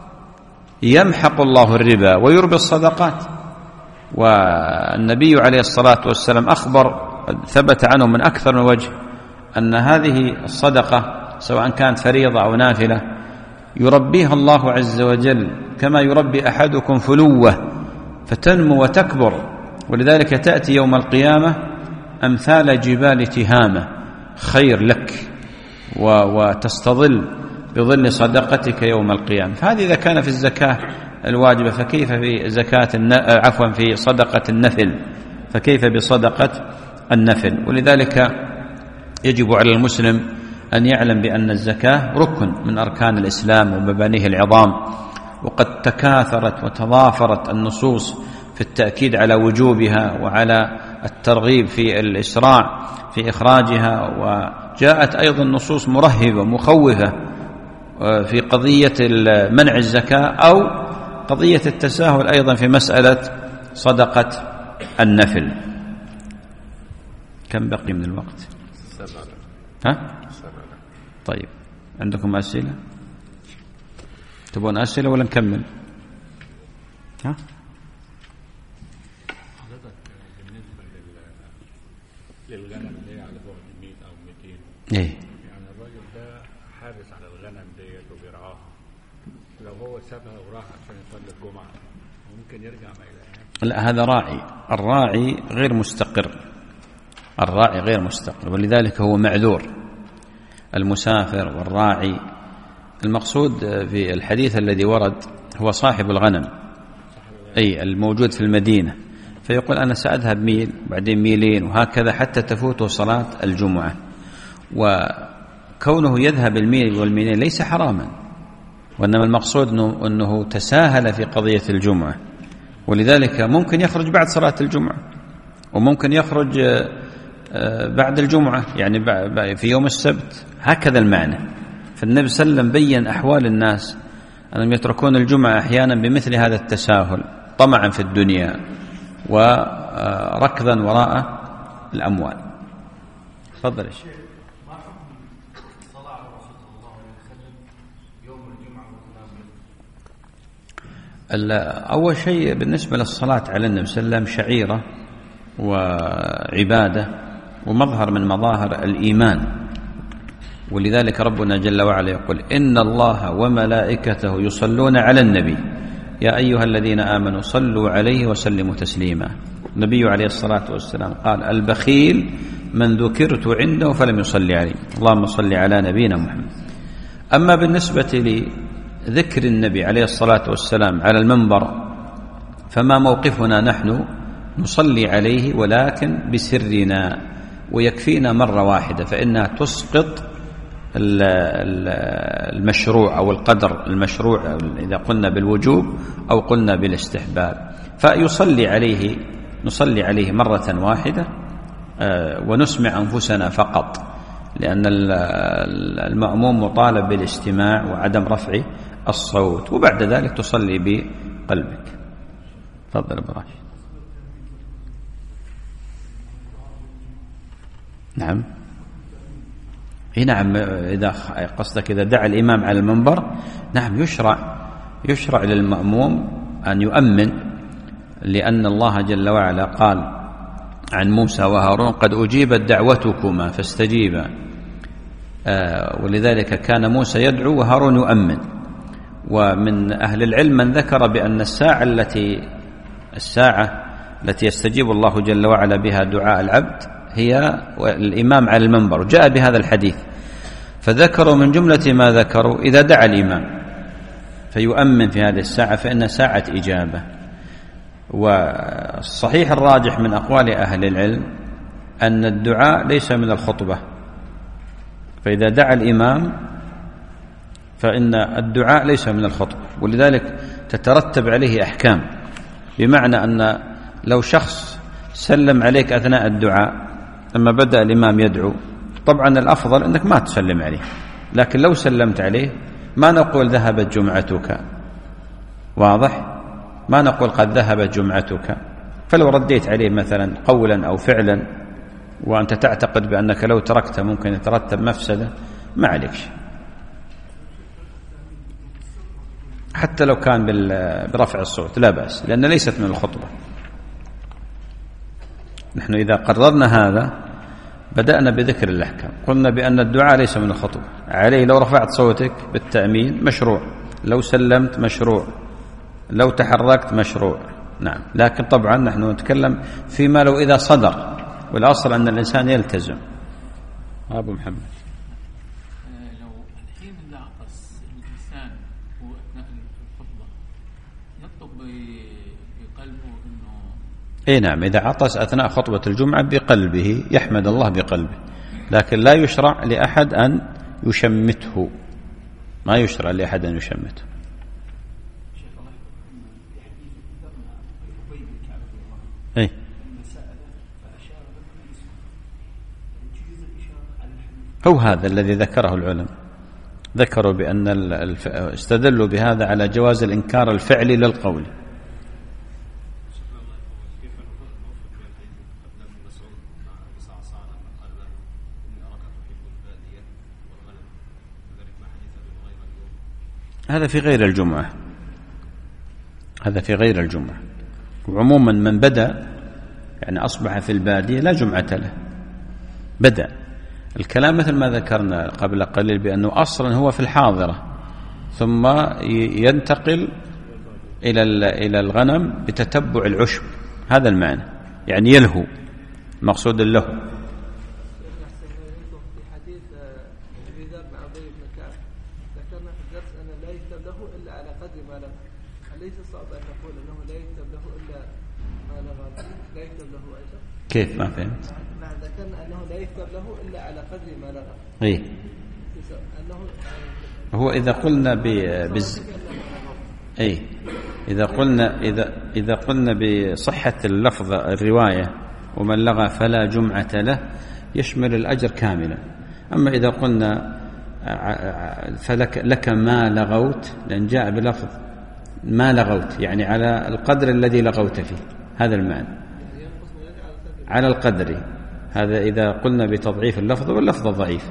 S2: يمحق الله الربا ويربي الصدقات. والنبي عليه الصلاة والسلام أخبر، ثبت عنه من أكثر من وجه، أن هذه الصدقة سواء كانت فريضة أو نافلة يربيها الله عز وجل كما يربي أحدكم فلوة فتنمو وتكبر، ولذلك تأتي يوم القيامة أمثال جبال تهامة، خير لك وتستظل بظل صدقتك يوم القيامة. فهذه إذا كان في الزكاة الواجبة، فكيف في زكاة عفوا في صدقة النفل، فكيف بصدقة النفل؟ ولذلك يجب على المسلم أن يعلم بأن الزكاة ركن من أركان الإسلام ومبانيه العظام، وقد تكاثرت وتضافرت النصوص في التأكيد على وجوبها وعلى الترغيب في الإسراع في إخراجها، وجاءت أيضا نصوص مرهبة مخوفة في قضية منع الزكاة أو قضية التساهل أيضا في مسألة صدقة النفل. كم بقي من الوقت؟ ها؟ طيب، عندكم أسئلة؟ تبون أسئلة ولا نكمل؟ ها؟
S4: بالنسبة للغنم اللي على بعد مئة أو مئتين،
S2: إيه؟
S4: يعني الراجل ده حارس على الغنم ديت وبيرعاها، لو هو سابها وراح عشان يصلي الجمعة ممكن يرجع ما يلاقيها؟
S2: لا، هذا راعي، الراعي غير مستقر، الراعي غير مستقر، ولذلك هو معذور. المسافر والراعي المقصود في الحديث الذي ورد هو صاحب الغنم، أي الموجود في المدينة، فيقول أنا سأذهب ميل بعدين ميلين وهكذا حتى تفوته صلاة الجمعة. وكونه يذهب الميل والميلين ليس حراما، وإنما المقصود أنه, أنه تساهل في قضية الجمعة، ولذلك ممكن يخرج بعد صلاة الجمعة وممكن يخرج بعد الجمعة، يعني في يوم السبت، هكذا المعنى. فالنبي صلى الله عليه وسلم بيّن أحوال الناس أنهم يتركون الجمعة أحيانا بمثل هذا التساهل طمعا في الدنيا وركضا وراء الأموال. تفضل يا شيخ.
S5: ما حكم الصلاة على الرسول صلى الله عليه وسلم يوم الجمعة والتناول؟
S2: أول شيء بالنسبة للصلاة على النبي صلى الله عليه وسلم شعيرة وعبادة ومظهر من مظاهر الإيمان، ولذلك ربنا جل وعلا يقول: إن الله وملائكته يصلون على النبي يا أيها الذين آمنوا صلوا عليه وسلموا تسليما. النبي عليه الصلاة والسلام قال: البخيل من ذكرت عنده فلم يصلي عليه. اللهم صل على نبينا محمد. أما بالنسبة لذكر النبي عليه الصلاة والسلام على المنبر فما موقفنا نحن؟ نصلي عليه ولكن بسرنا، ويكفينا مرة واحدة، فإنها تسقط المشروع أو القدر المشروع إذا قلنا بالوجوب أو قلنا بالاستحباب. فيصلي عليه، نصلي عليه مرة واحدة ونسمع أنفسنا فقط، لأن المأموم مطالب بالاستماع وعدم رفع الصوت، وبعد ذلك تصلي بقلبك. تفضل أبو راشد. نعم اي نعم، إذا قصدك إذا دعا الإمام على المنبر، نعم يشرع يشرع للمأموم أن يؤمن، لأن الله جل وعلا قال عن موسى وهارون: قد أجيبت دعوتكما فاستجيبا. آه ولذلك كان موسى يدعو وهارون يؤمن. ومن أهل العلم من ذكر بأن الساعة التي الساعة التي يستجيب الله جل وعلا بها دعاء العبد هي الإمام على المنبر، جاء بهذا الحديث. فذكروا من جملة ما ذكروا إذا دعا الإمام فيؤمن في هذه الساعة فإن ساعة إجابة. والصحيح الراجح من أقوال أهل العلم أن الدعاء ليس من الخطبة، فإذا دعا الإمام فإن الدعاء ليس من الخطبة، ولذلك تترتب عليه أحكام. بمعنى أن لو شخص سلم عليك أثناء الدعاء لما بدأ الإمام يدعو، طبعا الأفضل أنك ما تسلم عليه، لكن لو سلمت عليه ما نقول ذهبت جمعتك، واضح؟ ما نقول قد ذهبت جمعتك. فلو رديت عليه مثلا قولا أو فعلا وأنت تعتقد بأنك لو تركته ممكن يترتب مفسدة، ما عليك شيء، حتى لو كان برفع الصوت لا بأس، لأن ليست من الخطبة. نحن إذا قررنا هذا بدأنا بذكر الأحكام، قلنا بأن الدعاء ليس من الخطبة. عليه لو رفعت صوتك بالتأمين مشروع، لو سلمت مشروع، لو تحركت مشروع. نعم، لكن طبعا نحن نتكلم فيما لو إذا صدر، والأصل أن الإنسان يلتزم. أبو محمد،
S5: لو الحين إذا عطس الإنسان هو أثناء الخطبة يطلب بقلبه إنه
S2: اي نعم، إذا عطس أثناء خطبة الجمعة بقلبه يحمد الله بقلبه، لكن لا يشرع لأحد أن يشمته، ما يشرع لأحد أن يشمته. اي هو هذا الذي ذكره العلماء، ذكروا بأن الف... استدلوا بهذا على جواز الإنكار الفعلي للقول. هذا في غير الجمعة، هذا في غير الجمعة. وعموما من بدأ يعني أصبح في البادية لا جمعة له، بدأ الكلام مثل ما ذكرنا قبل قليل بأنه أصلا هو في الحاضرة ثم ينتقل إلى إلى الغنم بتتبع العشب، هذا المعنى، يعني يلهو، مقصود له. كيف؟ ما فهمت.
S6: ذكرنا أنه لا يكتب له إلا على قدر ما لغى.
S2: إيه. هو إذا قلنا ب بز... إيه إذا قلنا إذا إذا قلنا بصحة اللفظ الرواية ومن لغى فلا جمعة له يشمل الأجر كاملا. أما إذا قلنا فلك لك ما لغوت، لأن جاء بلفظ ما لغوت يعني على القدر الذي لغوت فيه، هذا المعنى، على القدر. هذا إذا قلنا بتضعيف اللفظ، واللفظ ضعيف.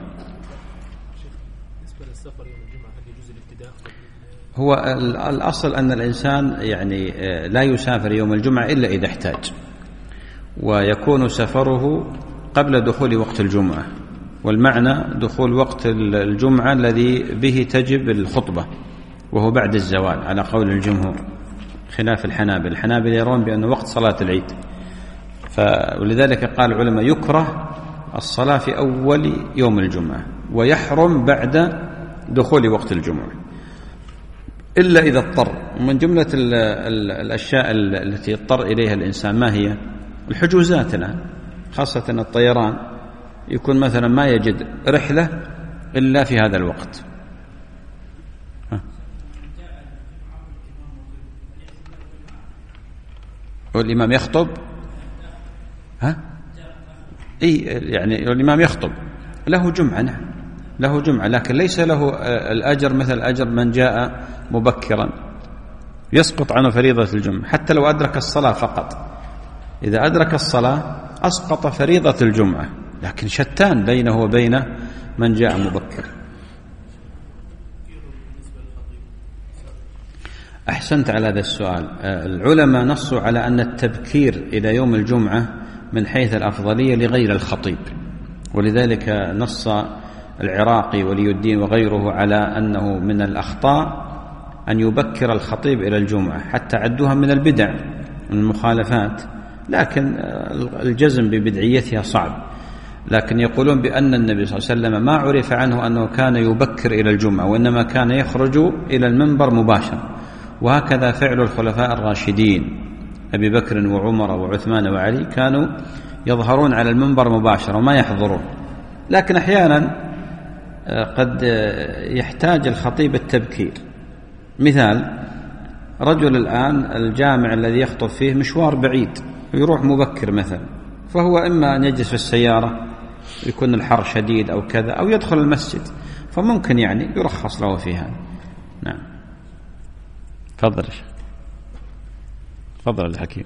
S2: هو الأصل أن الإنسان يعني لا يسافر يوم الجمعة إلا إذا احتاج، ويكون سفره قبل دخول وقت الجمعة، والمعنى دخول وقت الجمعة الذي به تجب الخطبة، وهو بعد الزوال على قول الجمهور، خلاف الحنابل. الحنابل يرون بأنه وقت صلاة العيد، ولذلك قال العلماء يكره الصلاة في أول يوم الجمعة، ويحرم بعد دخول وقت الجمعة. إلا إذا اضطر. ومن جملة ال ال الأشياء التي يضطر إليها الإنسان ما هي؟ الحجوزات الآن، خاصة الطيران يكون مثلا ما يجد رحلة إلا في هذا الوقت. والإمام يخطب، ها؟ إيه يعني الإمام يخطب له جمعة، نعم له جمعة، لكن ليس له الأجر مثل أجر من جاء مبكرا، يسقط عنه فريضة الجمعة حتى لو أدرك الصلاة فقط. إذا أدرك الصلاة أسقط فريضة الجمعة، لكن شتان بينه وبين من جاء مبكر. أحسنت على هذا السؤال. العلماء نصوا على أن التبكير إلى يوم الجمعة من حيث الأفضلية لغير الخطيب، ولذلك نص العراقي ولي الدين وغيره على أنه من الأخطاء أن يبكر الخطيب إلى الجمعة، حتى عدوها من البدع من المخالفات، لكن الجزم ببدعيتها صعب. لكن يقولون بأن النبي صلى الله عليه وسلم ما عرف عنه أنه كان يبكر إلى الجمعة، وإنما كان يخرج إلى المنبر مباشرة، وهكذا فعل الخلفاء الراشدين أبي بكر وعمر وعثمان وعلي، كانوا يظهرون على المنبر مباشرة وما يحضرون. لكن أحيانا قد يحتاج الخطيب التبكير. مثال، رجل الآن الجامع الذي يخطب فيه مشوار بعيد ويروح مبكر مثلا، فهو إما أن يجلس في السيارة يكون الحر شديد أو كذا، أو يدخل المسجد، فممكن يعني يرخص له في هذا. نعم تفضل تفضل الحكيم.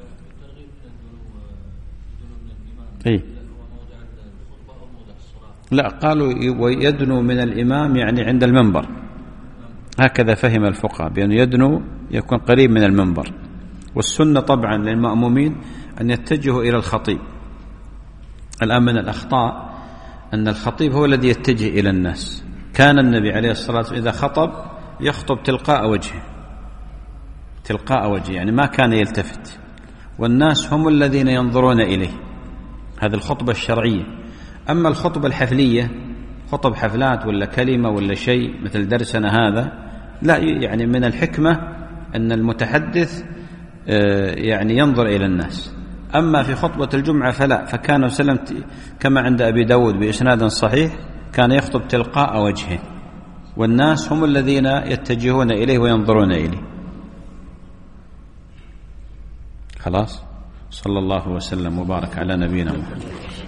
S2: اي لا، قالوا يدنو من الإمام يعني عند المنبر، هكذا فهم الفقهاء، بأنه يدنو يكون قريب من المنبر. والسنة طبعا للمأمومين أن يتجهوا إلى الخطيب. الآن من الأخطاء أن الخطيب هو الذي يتجه إلى الناس. كان النبي عليه الصلاة والسلام إذا خطب يخطب تلقاء وجهه، تلقاء وجهه يعني ما كان يلتفت، والناس هم الذين ينظرون إليه. هذه الخطبة الشرعية. أما الخطبة الحفلية، خطب حفلات ولا كلمة ولا شيء مثل درسنا هذا، لا، يعني من الحكمة أن المتحدث يعني ينظر إلى الناس. أما في خطبة الجمعة فلا، فكان وسلم كما عند أبي داود بإسناد صحيح كان يخطب تلقاء وجهه، والناس هم الذين يتجهون إليه وينظرون إليه. خلاص، صلى الله وسلم وبارك على نبينا محمد.